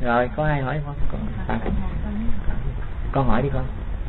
Rồi có ai hỏi không? Con hỏi đi con.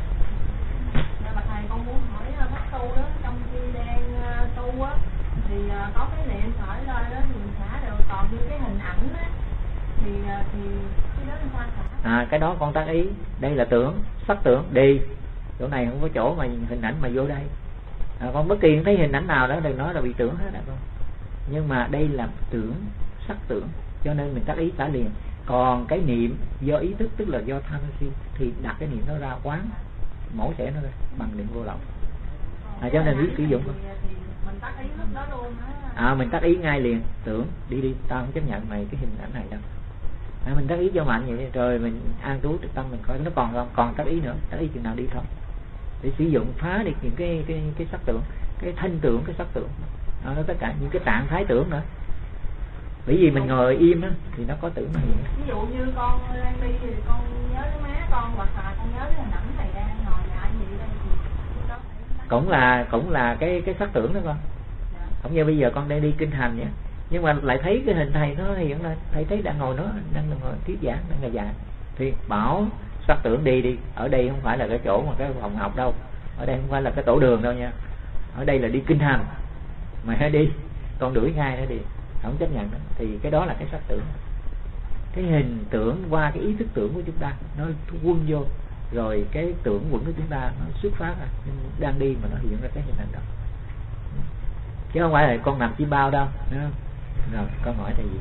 Thầy con muốn hỏi pháp tu đó, trong khi đang tu á thì có cái niệm khởi lên đó thì mình xả được, còn như cái hình ảnh á thì cái đó là xả. Cái đó con tác ý, đây là tưởng, sắc tưởng đi. Chỗ này không có chỗ mà hình ảnh mà vô đây. Con bất kỳ thấy hình ảnh nào đó đừng nói là bị tưởng hết đó con. Nhưng mà đây là tưởng, sắc tưởng, cho nên mình tác ý xả liền. Còn cái niệm do ý thức, tức là do tham si, thì đặt cái niệm nó ra quán, mổ xẻ nó ra bằng niệm vô lậu. Cho nên biết sử dụng con. Mình tác ý lúc đó luôn á. Mình tác ý ngay liền, tưởng đi tao không chấp nhận mày cái hình ảnh này đâu. Mình tác ý cho mạnh vậy rồi mình an trú trực tâm, mình coi nó còn không, còn tác ý nữa, tác ý chừng nào đi thôi. Để sử dụng phá được những cái sắc tưởng, cái thanh tưởng, cái sắc tưởng, nó tất cả những cái trạng thái tưởng nữa. Bởi vì mình ngồi im á thì nó có tưởng này. Ví dụ như con đang đi thì con nhớ cái má con, hoặc là con nhớ cái hình ảnh thầy đang ngồi lại vậy đây thì cũng là cái sắc tưởng đó con. Không như bây giờ con đang đi kinh hành vậy, nhưng mà lại thấy cái hình thầy nó hiện lên, thầy thấy đang ngồi ngồi thuyết giảng, đang ngồi giảng thì bảo sắc tưởng đi. Ở đây không phải là cái chỗ mà cái phòng học đâu, ở đây không phải là cái tổ đường đâu nha, ở đây là đi kinh hành, mày hãy đi, con đuổi ngay nó đi, không chấp nhận đó. Thì cái đó là cái sắc tưởng, cái hình tưởng qua cái ý thức tưởng của chúng ta nó quân vô, rồi cái tưởng quẩn của chúng ta nó xuất phát ra, đang đi mà nó hiện ra cái hình ảnh đó, chứ không phải là con nằm chim bao đâu, đúng không? Rồi con hỏi thầy gì?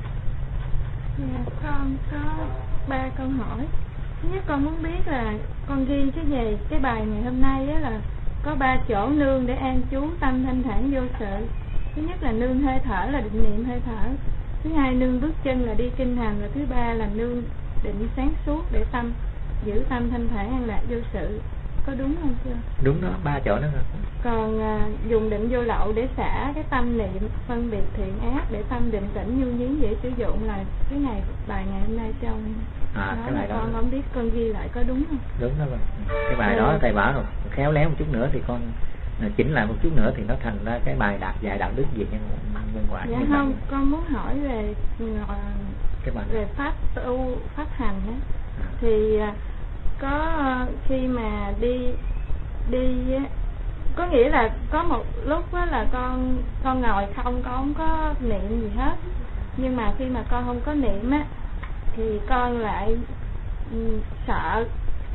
Con có 3 câu hỏi. Thứ nhất con muốn biết là con ghi cái gì, cái bài ngày hôm nay á là có 3 chỗ nương để an trú tâm thanh thản vô sự. Thứ nhất là nương hơi thở là định niệm hơi thở, thứ hai nương bước chân là đi kinh hành, và thứ ba là nương định sáng suốt để tâm giữ tâm thanh thản an lạc vô sự. Có đúng không chưa? Đúng đó, 3 chỗ đó. Còn dùng định vô lậu để xả cái tâm niệm phân biệt thiện ác, để tâm định tĩnh nhu nhí dễ sử dụng, là cái bài ngày hôm nay trong cái bài đó con không biết con ghi lại có đúng không? Đúng đó. Cái bài đó thầy bảo rồi, khéo léo một chút nữa thì con chỉnh lại một chút nữa thì nó thành ra cái bài dạy đạo đức về nhân quả. Dạ không, con muốn hỏi về về pháp tu, pháp hành đó. Thì có khi mà đi có nghĩa là có một lúc đó là con ngồi không có niệm gì hết, nhưng mà khi mà con không có niệm á thì con lại sợ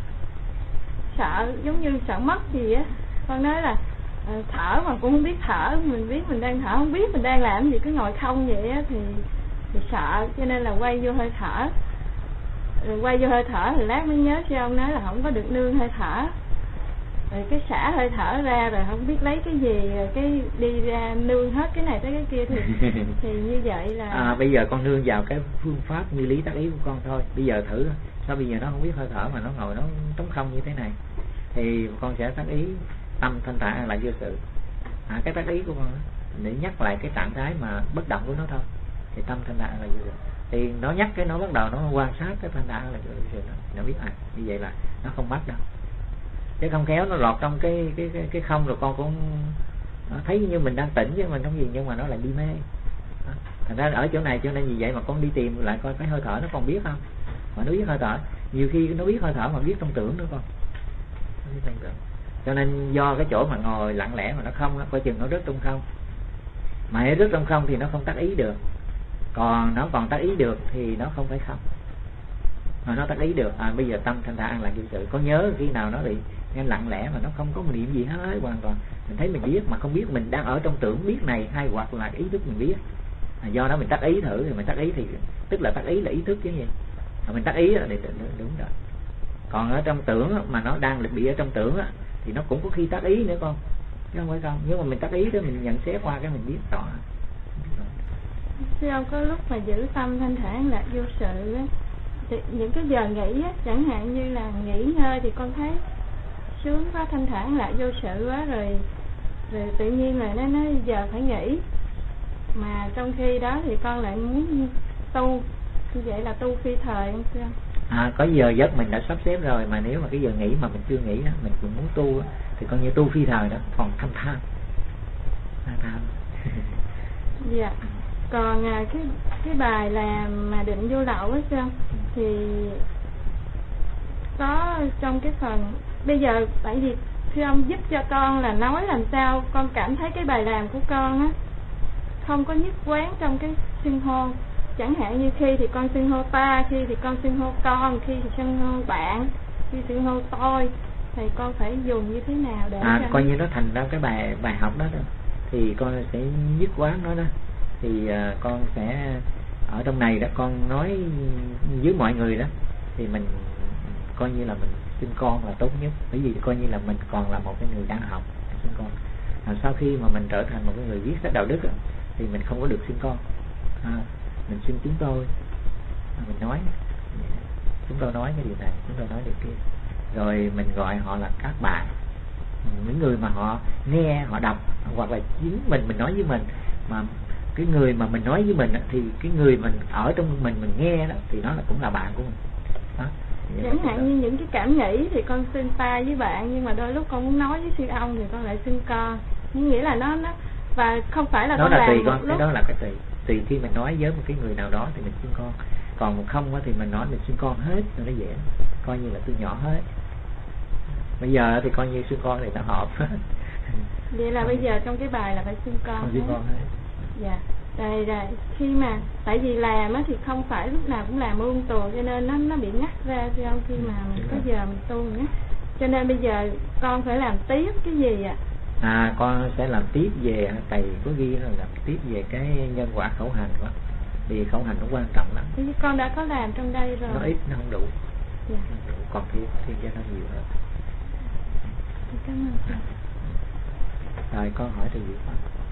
giống như sợ mất gì á. Con nói là thở mà cũng không biết thở, mình biết mình đang thở, không biết mình đang làm gì, cứ ngồi không vậy á thì sợ, cho nên là quay vô hơi thở. Rồi quay vô hơi thở thì lát mới nhớ cho ông nói là không có được nương hơi thở, rồi cái xả hơi thở ra rồi không biết lấy cái gì, rồi cái đi ra nương hết cái này tới cái kia thì như vậy là bây giờ con nương vào cái phương pháp như lý tác ý của con thôi. Bây giờ thử sao bây giờ nó không biết hơi thở mà nó ngồi nó trống không như thế này, thì con sẽ tác ý tâm thanh thản lại vô sự. Cái tác ý của con để nhắc lại cái trạng thái mà bất động của nó thôi, thì tâm thanh thản là vô sự. Thì nó nhắc cái nó bắt đầu nó quan sát cái thanh thản là vô sự, nó biết như vậy là nó không bắt đâu, chứ không khéo nó lọt trong cái không rồi con cũng thấy như mình đang tỉnh chứ mình không gì, nhưng mà nó lại đi mê. Thành ra ở chỗ này cho nên vì vậy mà con đi tìm lại coi cái hơi thở nó còn biết không, mà nó biết hơi thở, nhiều khi nó biết hơi thở mà biết trong tưởng nữa con. Cho nên do cái chỗ mà ngồi lặng lẽ mà nó không, coi chừng nó rớt trong không, mà hễ rớt trong không thì nó không tác ý được, còn nó còn tác ý được thì nó không phải không, mà nó tác ý được. Bây giờ tâm thanh thản là vô sự. Có nhớ khi nào nó bị nghe lặng lẽ mà nó không có một niệm gì hết, hoàn toàn mình thấy mình biết mà không biết mình đang ở trong tưởng biết này, hay hoặc là ý thức mình biết. Do đó mình tác ý thử, thì mình tác ý thì tức là tác ý là ý thức chứ gì, mình tác ý thì đúng rồi. Còn ở trong tưởng mà nó đang bị ở trong tưởng thì nó cũng có khi tác ý nữa con, chứ không phải không. Nhưng mà mình tác ý đó mình nhận xét qua cái mình biết rõ. Sư ông có lúc mà giữ tâm thanh thản là vô sự á, thì những cái giờ nghỉ á, chẳng hạn như là nghỉ ngơi thì con thấy sướng quá, thanh thản lại vô sự quá, rồi tự nhiên là nó nói giờ phải nghỉ, mà trong khi đó thì con lại muốn tu, như vậy là tu phi thời không sư? Có giờ giấc mình đã sắp xếp rồi, mà nếu mà cái giờ nghỉ mà mình chưa nghỉ đó, mình cũng muốn tu đó, thì coi như tu phi thời đó, còn tham tham. Dạ. Còn cái bài là mà định vô lậu á sư, thì có trong cái phần bây giờ, tại vì thưa ông giúp cho con là nói làm sao con cảm thấy cái bài làm của con á không có nhất quán trong cái xưng hô. Chẳng hạn như khi thì con xưng hô ta, khi thì con xưng hô con, khi thì xưng hô bạn, khi xưng hô tôi, thì con phải dùng như thế nào để coi như nó thành ra cái bài học đó, thì con sẽ nhất quán nó đó. Thì con sẽ ở trong này đó, con nói với mọi người đó, thì mình coi như là mình xưng con là tốt nhất, bởi vì coi như là mình còn là một cái người đang học xưng con. Sau khi mà mình trở thành một cái người viết sách đạo đức đó, thì mình không có được xưng con, mình xưng chúng tôi, mình nói chúng tôi nói cái điều này, chúng tôi nói điều kia, rồi mình gọi họ là các bạn. Những người mà họ nghe, họ đọc, hoặc là chính mình nói với mình, mà cái người mà mình nói với mình thì cái người mình ở trong mình nghe đó, thì nó là cũng là bạn của mình đó. Chẳng hạn như những cái cảm nghĩ thì con xưng ta với bạn, nhưng mà đôi lúc con muốn nói với sư ông thì con lại xưng con. Nghĩa là nó và không phải là nó con là làm tùy một con, lúc. cái đó là cái tùy khi mình nói với một cái người nào đó thì mình xưng con, còn không thì mình nói mình xưng con hết rồi nó dễ, coi như là tôi nhỏ hết. Bây giờ thì coi như xưng con thì nó hợp. Vậy là bây giờ trong cái bài là phải xưng con. Xưng con hết. Dạ. Rồi khi mà tại vì làm á thì không phải lúc nào cũng làm ương tù, cho nên nó bị ngắt ra trong khi mà mình có giờ mình tu nữa. Cho nên bây giờ con phải làm tiếp cái gì ạ? Con sẽ làm tiếp về, thầy có ghi là làm tiếp về cái nhân quả khẩu hành đó. Vì khẩu hành nó quan trọng lắm. Thế con đã có làm trong đây rồi. Nó ít, nó không đủ. Dạ. Còn thiên cho nó nhiều hơn. Cảm ơn thầy. Rồi con hỏi thầy gì không?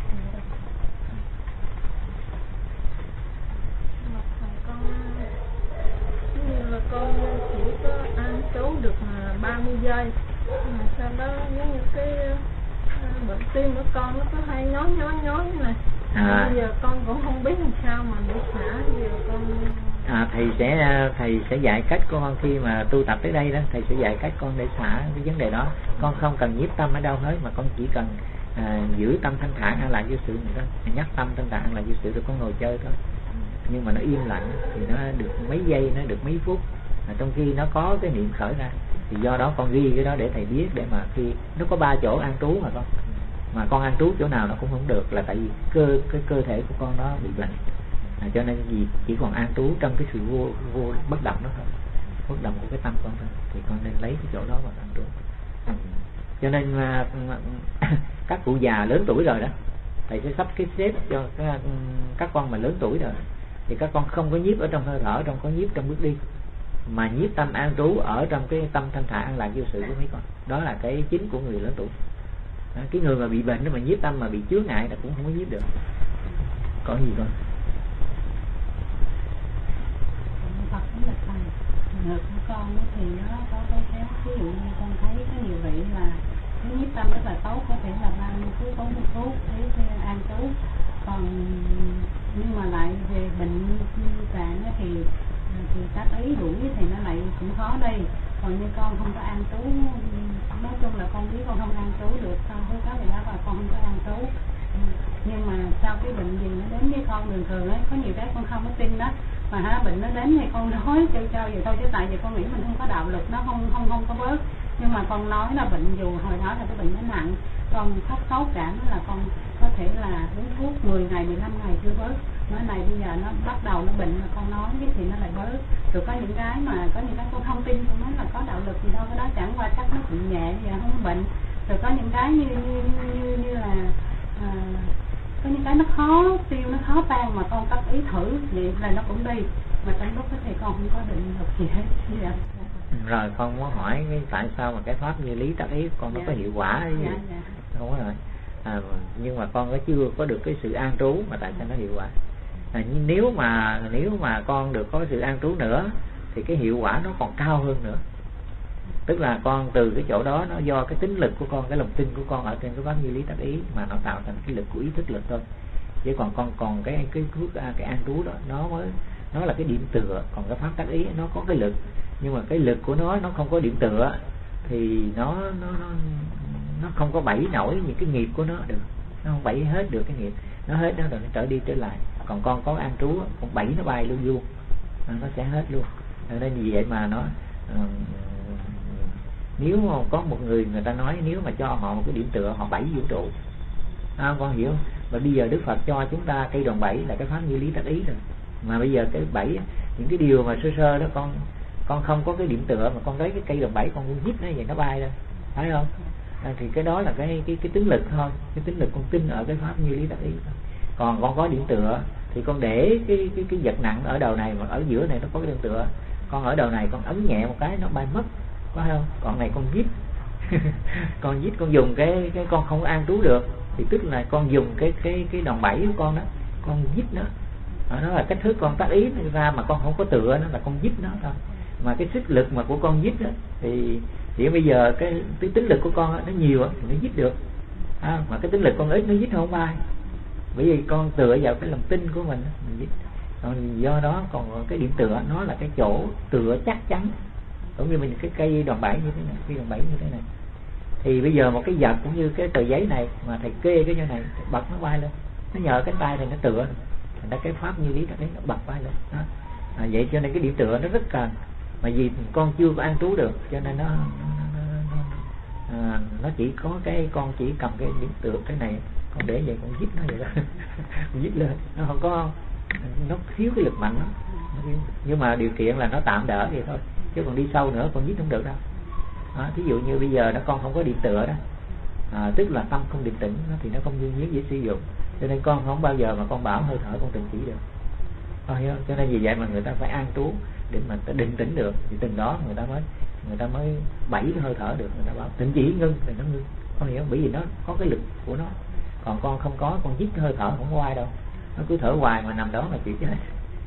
Là con chỉ có ăn trú được 30 giây, mà sau đó giống như cái bệnh tim của con nó có hay nhói như này. Bây giờ con cũng không biết làm sao mà để xả. Giờ con thầy sẽ dạy cách con khi mà tu tập tới đây đó, thầy sẽ dạy cách con để xả cái vấn đề đó. Con không cần nhiếp tâm ở đâu hết, mà con chỉ cần giữ tâm thanh thản an lạc vô sự mình đó, nhắc tâm thanh thản an lạc vô sự rồi con ngồi chơi thôi. Nhưng mà nó im lặng thì nó được mấy giây, nó được mấy phút, trong khi nó có cái niệm khởi ra. Thì do đó con ghi cái đó để thầy biết, để mà khi nó có 3 chỗ an trú mà con an trú chỗ nào nó cũng không được, là tại vì cái cơ thể của con nó bị bệnh, cho nên gì chỉ còn an trú trong cái sự vô bất động đó thôi, bất động của cái tâm con thôi, thì con nên lấy cái chỗ đó mà an trú. Cho nên các cụ già lớn tuổi rồi đó, thầy sẽ sắp cái xếp cho các con mà lớn tuổi rồi, thì các con không có nhiếp ở trong hơi thở, không có nhiếp trong bước đi, mà nhiếp tâm an trú ở trong cái tâm thanh thản an lạc vô sự của mấy con. Đó là cái chính của người lớn tuổi. Cái người mà bị bệnh đó mà nhiếp tâm mà bị chướng ngại là cũng không có nhiếp được. Có gì con? Phật cũng là thầy. Ngực của con thì nó có cái khác. Ví dụ như con thấy có nhiều vị là cái nhiếp tâm rất là tốt, có thể là 30 phút, 40 phút thấy an trú. Còn nhưng mà lại về bệnh trạng thì các ý đuổi thì nó lại cũng khó đây. Còn như con không có an trú, nói chung là con biết con không an trú được, con với các vị đó là con không có an trú. Nhưng mà sau cái bệnh gì nó đến với con thường thường ấy, có nhiều cái con không có tin đó, mà bệnh nó đến thì con nói cho vậy thôi, chứ tại vì con nghĩ mình không có đạo lực, nó không có bớt. Nhưng mà con nói là bệnh dù hồi đó là cái bệnh nó nặng, con khóc sốt cảm là con có thể là uống thuốc 10 ngày 15 ngày chưa bớt. Nói này bây giờ nó bắt đầu nó bệnh mà con nói cái thì nó lại bớt. Rồi có những cái con không tin, con nói là có đạo lực gì đâu, cái đó chẳng qua chắc nó bị nhẹ gì không có bệnh. Rồi có những cái như là có những cái nó khó tiêu, nó khó tan mà con tác ý thử vậy là nó cũng đi, mà trong lúc đó thì con không có định lực gì hết. Rồi con muốn hỏi cái tại sao mà cái pháp như lý tác ý con nó có hiệu quả gì? Không có rồi. Nhưng mà con chưa có được cái sự an trú, mà tại sao nó hiệu quả? Nhưng nếu mà con được có sự an trú nữa thì cái hiệu quả nó còn cao hơn nữa. Tức là con từ cái chỗ đó, nó do cái tính lực của con, cái lòng tin của con ở trên cái pháp như lý tác ý mà nó tạo thành cái lực của ý thức lực thôi. Chứ còn cái an trú đó nó là cái điểm tựa, còn cái pháp tác ý nó có cái lực, nhưng mà cái lực của nó không có điểm tựa thì nó không có bẫy nổi những cái nghiệp của nó được, nó không bẫy hết được cái nghiệp, nó hết đó rồi nó trở đi trở lại. Còn con có an trú, con bẫy nó bay luôn, nó sẽ hết luôn. Nên vì vậy mà nó nếu mà có một người ta nói nếu mà cho họ một cái điểm tựa họ 7 vũ trụ, con hiểu. Và bây giờ Đức Phật cho chúng ta cây đòn 7 là cái pháp như lý tác ý rồi. Mà bây giờ cái 7 những cái điều mà sơ sơ đó con không có cái điểm tựa mà con lấy cái cây đòn 7 con cũng hít nó vậy nó bay lên, phải không? Thì cái đó là cái tính lực thôi, cái tính lực con tin ở cái pháp như lý tác ý thôi. Còn con có điểm tựa thì con để cái vật nặng ở đầu này mà ở giữa này nó có cái điểm tựa, con ở đầu này con ấn nhẹ một cái nó bay mất, phải không? Còn này con giết con giết, con dùng cái con không an trú được thì tức là con dùng cái đòn 7 của con đó, con giết nó là cách thức con tác ý ra mà con không có tựa nó là con giết nó thôi. Mà cái sức lực mà của con giết đó, thì bây giờ cái tính lực của con đó, nó nhiều đó, thì nó giết được, mà cái tính lực con ít nó giết không ai, bởi vì con tựa vào cái lòng tin của mình giết. Còn do đó còn cái điểm tựa nó là cái chỗ tựa chắc chắn, cũng như mình cái cây đòn 7 như thế này, cây đòn 7 như thế này. Thì bây giờ một cái vật cũng như cái tờ giấy này mà thầy kê cái như này bật nó bay lên, nó nhờ cánh tay này nó tựa, thành ra cái pháp như lý đấy nó bật bay lên đó. Vậy cho nên cái điểm tựa nó rất cần, mà vì con chưa có an trú được cho nên nó chỉ có cái con chỉ cầm cái điểm tựa cái này con để vậy con giết nó vậy đó giết lên nó không có, nó thiếu cái lực mạnh lắm, nhưng mà điều kiện là nó tạm đỡ vậy thôi, chứ còn đi sâu nữa con giết không được đâu. Thí dụ như bây giờ con không có điểm tựa đó, tức là tâm không định tĩnh thì nó không như dễ sử dụng, cho nên con không bao giờ mà con bảo hơi thở con định chỉ được, hiểu không? Cho nên vì vậy mà người ta phải an trú để mà định tĩnh được, thì từng đó người ta mới 7 cái hơi thở được, người ta bảo tĩnh chỉ ngưng thì nó ngưng, con hiểu không? Bởi vì nó có cái lực của nó, còn con không có, con giết hơi thở không có ai đâu, nó cứ thở hoài mà nằm đó mà chịu chết.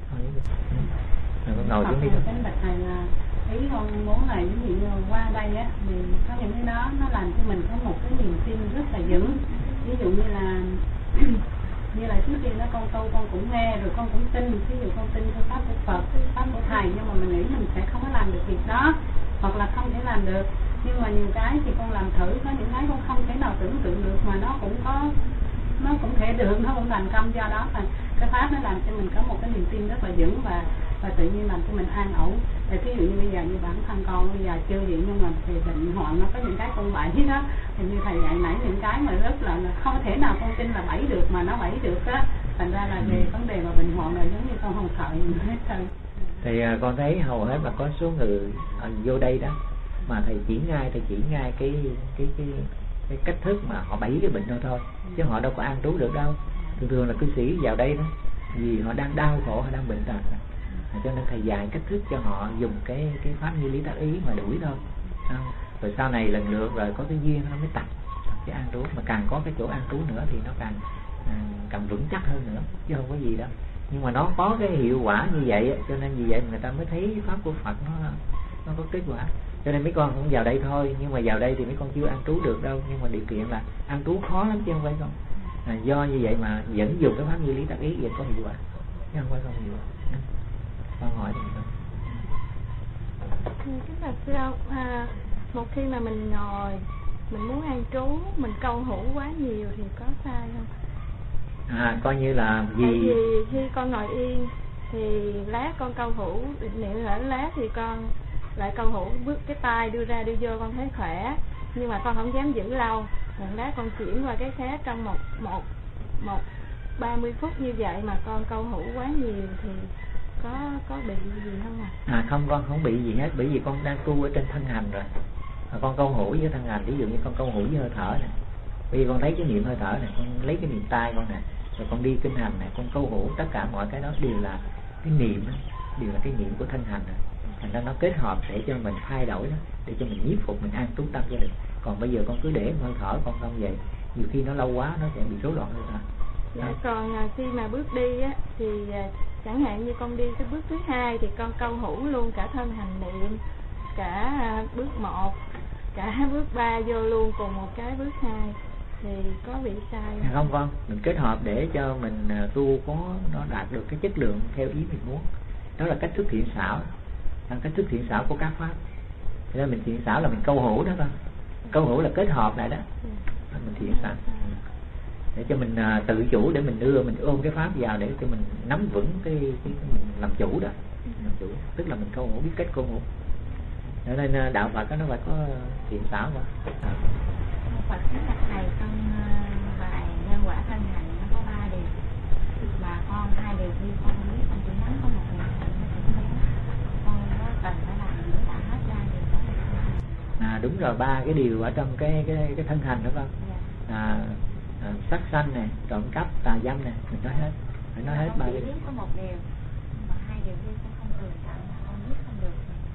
Con ngồi xuống đi thôi. Ý con muốn là ví dụ như qua đây á thì có những cái đó nó làm cho mình có một cái niềm tin rất là vững. Ví dụ như là trước kia nó con tu con cũng nghe rồi con cũng tin, ví dụ con tin theo pháp của Phật, pháp của thầy, nhưng mà mình nghĩ mình sẽ không có làm được việc đó hoặc là không thể làm được. Nhưng mà nhiều cái thì con làm thử, có những cái con không thể nào tưởng tượng được mà nó cũng thể được, nó cũng thành công. Do đó là cái pháp nó làm cho mình có một cái niềm tin rất là vững và tự nhiên làm cho mình an ổn. Thì ví dụ như bây giờ như bản thân con bây giờ chưa vậy, nhưng mà thì bệnh hoạn nó có những cái con 7 đó, thì như thầy dạy nãy những cái mà rất là không thể nào con tin là 7 được mà nó 7 được á, thành ra là về vấn đề mà bệnh hoạn là giống như con không sợ gì hết trơn. Thì con thấy hầu hết là có số người vô đây đó mà thầy chỉ ngay cái cách thức mà họ 7 cái bệnh thôi, chứ họ đâu có an trú được đâu. Thường là cư sĩ vào đây đó vì họ đang đau khổ, họ đang bệnh tật, cho nên thầy dạy cách thức cho họ dùng cái pháp như lý tác ý mà đuổi thôi. Rồi sau này lần lượt rồi có cái duyên nó mới tập cái an trú, mà càng có cái chỗ an trú nữa thì nó càng vững chắc hơn nữa, chứ không có gì đâu. Nhưng mà nó có cái hiệu quả như vậy, cho nên vì vậy người ta mới thấy pháp của Phật nó có kết quả. Cho nên mấy con cũng vào đây thôi, nhưng mà vào đây thì mấy con chưa an trú được đâu, nhưng mà điều kiện là an trú khó lắm chứ không phải không. Do như vậy mà vẫn dùng cái pháp như lý tác ý vẫn có hiệu quả, chứ không phải không hiệu quả. Con hỏi thì không. Cái là sao một khi mà mình ngồi mình muốn an trú, mình câu hữu quá nhiều thì có sai không? Coi như là gì? Tại vì khi con ngồi yên thì lát con câu hữu niệm ở lát thì con lại câu hữu bước cái tay đưa ra đưa vô con thấy khỏe, nhưng mà con không dám giữ lâu. Một lát con chuyển qua cái khác trong một 30 phút như vậy mà con câu hữu quá nhiều thì có bị gì không ạ? Không, con không bị gì hết, bởi vì con đang tu ở trên thân hành rồi. Con câu hữu với thân hành, ví dụ như con câu hữu với hơi thở này, bởi vì con thấy cái niệm hơi thở này, con lấy cái niệm tai con này, rồi con đi kinh hành này, con câu hữu, tất cả mọi cái đó đều là cái niệm, đều là cái niệm của thân hành này. Thành ra nó kết hợp để cho mình thay đổi đó, để cho mình nhiếp phục, mình an trú tâm cho được. Còn bây giờ con cứ để hơi thở con không vậy, nhiều khi nó lâu quá nó sẽ bị rối loạn hơn. Còn khi mà bước đi á thì chẳng hạn như con đi cái bước thứ 2 thì con câu hữu luôn cả thân hành niệm, cả bước 1, cả bước 3 vô luôn cùng một cái bước 2 thì có bị sai không? Không, mình kết hợp để cho mình tu có nó đạt được cái chất lượng theo ý mình muốn. Đó là cách thức thiện xảo, cách thức thiện xảo của các pháp. Thế nên mình thiện xảo là mình câu hữu đó thôi. Câu hữu là kết hợp lại đó. Mình thiện xảo để cho mình tự chủ, để mình đưa mình ôm cái pháp vào để cho mình nắm vững cái mình làm chủ đó. làm chủ, tức là mình không biết cách cô ngủ. Cho nên đạo Phật nó phải có thiện xảo mà. Phật nói là thầy trong bài nhân quả thân hành nó có 3 điều, bà con 2 điều khi con không biết, con chỉ nhắn có 1 điều, con có cần phải làm để tạo hết 3 điều đó. Đúng rồi, 3 cái điều ở trong cái thân hành đó con. Sát sanh này, trộm cắp, tà dâm này, mình nói hết, phải nói hết 3 điều. Con có 1 điều, mà 2 điều kia con không thường chọn, con biết không được.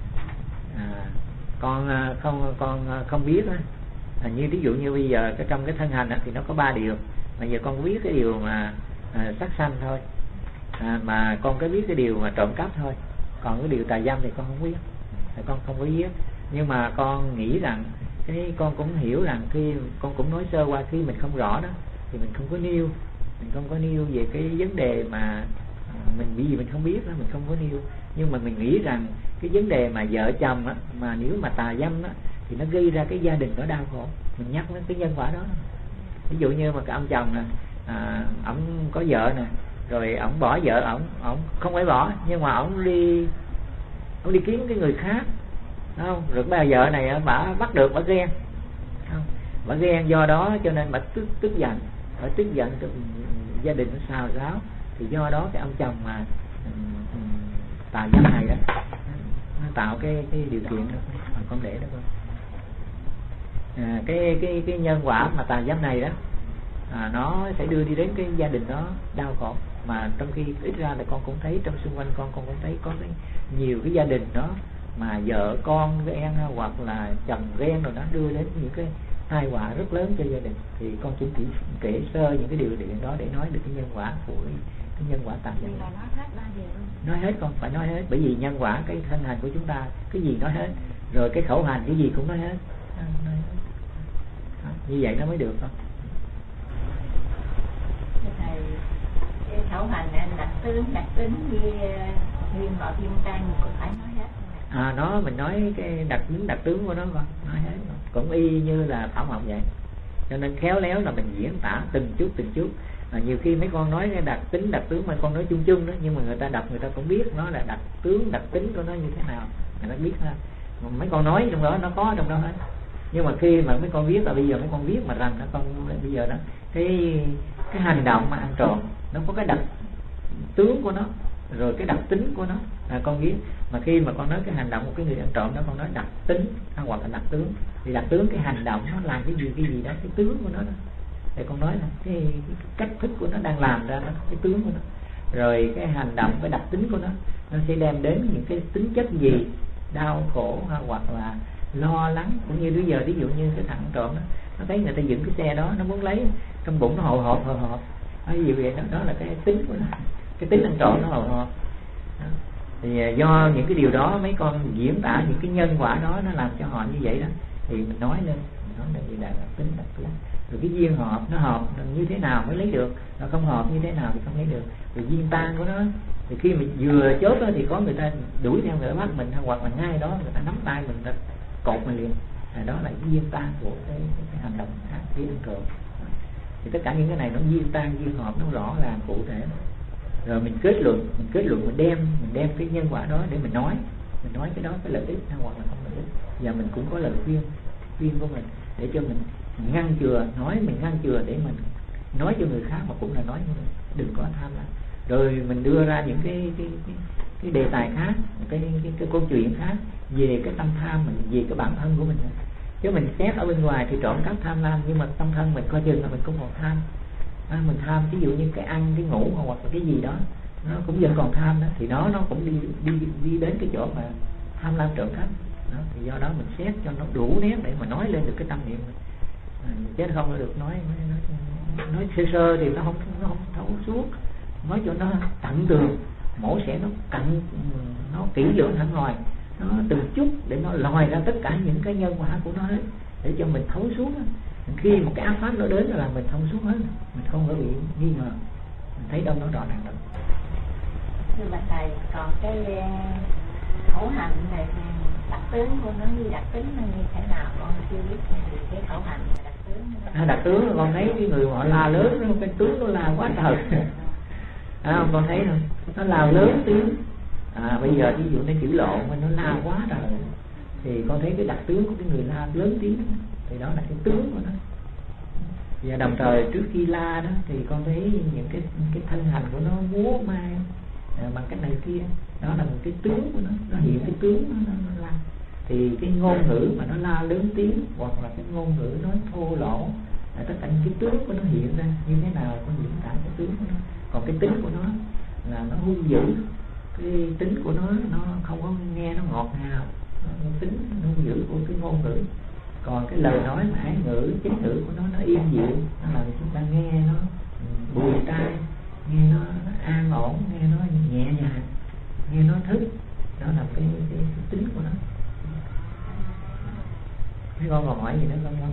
Con không biết á. Như ví dụ như bây giờ trong cái thân hành thì nó có 3 điều, mà giờ con biết cái điều mà sát sanh thôi, mà con có biết cái điều mà trộm cắp thôi, còn cái điều tà dâm thì con không biết, con không có biết. Nhưng mà con nghĩ rằng con cũng hiểu rằng khi con cũng nói sơ qua, khi mình không rõ đó thì mình không có nêu về cái vấn đề mà vì mình không biết đó, mình không có nêu. Nhưng mà mình nghĩ rằng cái vấn đề mà vợ chồng á, mà nếu mà tà dâm á, thì nó gây ra cái gia đình nó đau khổ, mình nhắc đến cái nhân quả đó. Ví dụ như mà cái ông chồng nè, ổng có vợ nè, rồi ổng bỏ vợ, ổng không phải bỏ, nhưng mà ổng đi kiếm cái người khác, đúng không? Rồi bà vợ này bà bắt được, bà ghen, không? Bà ghen, do đó cho nên bà tức giận, gia đình nó xào xáo. Thì do đó cái ông chồng mà tà dâm này đó, nó tạo cái điều kiện đó, mà con để đó con. Cái nhân quả mà tà dâm này đó, nó sẽ đưa đi đến cái gia đình đó đau khổ. Mà trong khi ít ra là con cũng thấy trong xung quanh con cũng thấy có nhiều cái gia đình đó mà vợ con ghen hoặc là chồng ghen rồi nó đưa đến những cái tai họa rất lớn cho gia đình. Thì con chỉ kể sơ những cái điều kiện đó để nói được cái nhân quả của cái nhân quả tà dâm. Nói hết, con phải nói hết, bởi vì nhân quả cái thân hành của chúng ta cái gì nói hết, rồi cái khẩu hành cái gì cũng nói hết. Như vậy nó mới được không? Thầy, cái khẩu hành anh đặc tính với nguyên vào thiên can cũng phải nói hết. Mình nói cái đặc tướng của nó con, nói hết, cũng y như là Thảo Mộc vậy. Cho nên khéo léo là mình diễn tả từng chút. Nhiều khi mấy con nói cái đặc tướng mà con nói chung đó, nhưng mà người ta đọc người ta cũng biết nó là đặc tính của nó như thế nào, người ta biết ha. Mấy con nói trong đó nó có trong đó hết. Nhưng mà khi mà mấy con viết là bây giờ mấy con viết mà rằng nó con bây giờ đó cái hành động mà ăn trộm nó có cái đặc tướng của nó, rồi cái đặc tính của nó con biết. Mà khi mà con nói cái hành động của cái người ăn trộm đó, con nói đặc tính hoặc là đặc tướng, thì đặc tướng cái hành động nó làm cái gì đó, cái tướng của nó đó. Để con nói là cái cách thức của nó đang làm ra nó cái tướng của nó, rồi cái hành động, cái đặc tính của nó sẽ đem đến những cái tính chất gì, đau khổ hoặc là lo lắng. Cũng như bây giờ ví dụ như cái thằng trộm đó, nó thấy người ta dựng cái xe đó, nó muốn lấy, trong bụng nó hồi hộp. Ví dụ vậy đó là cái tính của nó, cái tính ăn trộm nó hồi hộp. Thì do những cái điều đó mấy con diễn tả những cái nhân quả đó nó làm cho họ như vậy đó, thì mình nói lên gì là đặc tính. Rồi cái duyên hợp, nó hợp như thế nào mới lấy được, nó không hợp như thế nào thì không lấy được. Rồi duyên tan của nó, thì khi mình vừa chốt đó, thì có người ta đuổi theo, người ta bắt mình, hoặc là ngay đó người ta nắm tay mình, người ta cột mình liền. Đó là duyên tan của cái hành động khi ăn trộm. Thì tất cả những cái này nó duyên tan, duyên hợp nó rõ ràng cụ thể. Rồi mình kết luận, mình đem cái nhân quả đó để mình nói cái đó cái lợi ích hoặc là không lợi ích. Và mình cũng có lời khuyên của mình để cho mình ngăn chừa, mình ngăn chừa để mình nói cho người khác, mà cũng là nói cho mình đừng có tham lam. Rồi mình đưa ra những cái đề tài khác, cái câu chuyện khác về cái tâm tham mình, về cái bản thân của mình. Chứ mình xét ở bên ngoài thì trộm cắp tham lam, nhưng mà tâm thân mình coi chừng là mình cũng còn tham. Mình tham ví dụ như cái ăn, cái ngủ hoặc là cái gì đó, nó cũng vẫn còn tham đó, thì nó cũng đi đến cái chỗ mà tham lam trộm cắp đó. Thì do đó mình xét cho nó đủ nét để mà nói lên được cái tâm niệm mình. Chứ không có được nói sơ thì nó không thấu suốt, nói cho nó tận tường, mổ xẻ nó cặn, nó kỹ lưỡng hẳn hoài, nó từng chút để nó lòi ra tất cả những cái nhân quả của nó hết, để cho mình thấu suốt. Khi một cái ác pháp nó đến là mình thông suốt hết, mình không có bị nghi ngờ, mình thấy đâu nó rõ ràng đâu. Thưa bà thầy, còn cái khẩu hành này đặc tướng của nó như đặc tính nó như thế nào con chưa biết. Cái khẩu hành đặc tướng đặc tướng là con thấy cái người họ la lớn, cái tướng nó la quá trời. Con thấy không, nó la lớn tiếng, Bây giờ ví dụ nó chữ lộn mà nó la quá rồi thì con thấy cái đặc tướng của cái người la lớn tiếng thì đó là cái tướng của nó. Và đồng thời trước khi la đó thì con thấy những cái thân hành của nó múa mai bằng cách này kia, đó là một cái tướng của nó hiện cái tướng nó la. Thì cái ngôn ngữ mà nó la lớn tiếng hoặc là cái ngôn ngữ nói thô lỗ, tất cả những cái tướng của nó hiện ra như thế nào con diễn tả cái tướng của nó. Còn cái tính của nó là nó hung dữ, cái tính của nó không có nghe nó ngọt ngào, tính nó hung dữ của cái ngôn ngữ. Còn cái lời nói mà ái ngữ, chính ngữ của nó yên dịu, nó làm chúng ta nghe nó bùi tai, nghe nó an ổn, nghe nó nhẹ nhàng, nghe nó thức. Đó là cái tính của nó. Mấy con còn hỏi gì nữa không?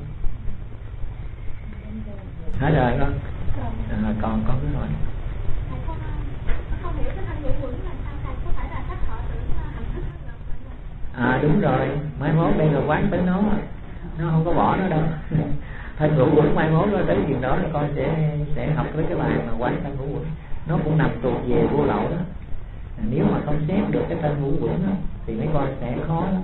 Hết rồi con. Còn con cứ hỏi. Không hiểu cái thanh ngũ quẩn là sao thầy, có phải là cách họ tự hành thức hay là đúng rồi, mai mốt đây là quán tới nó không có bỏ nó đâu. Thanh ngũ quẩn mai mốt nó tới chuyện đó là con sẽ học với cái bài mà quán thanh ngũ quẩn. Nó cũng nằm thuộc về vô lậu đó. Nếu mà không xét được cái thanh ngũ quẩn đó, thì mấy con sẽ khó lắm,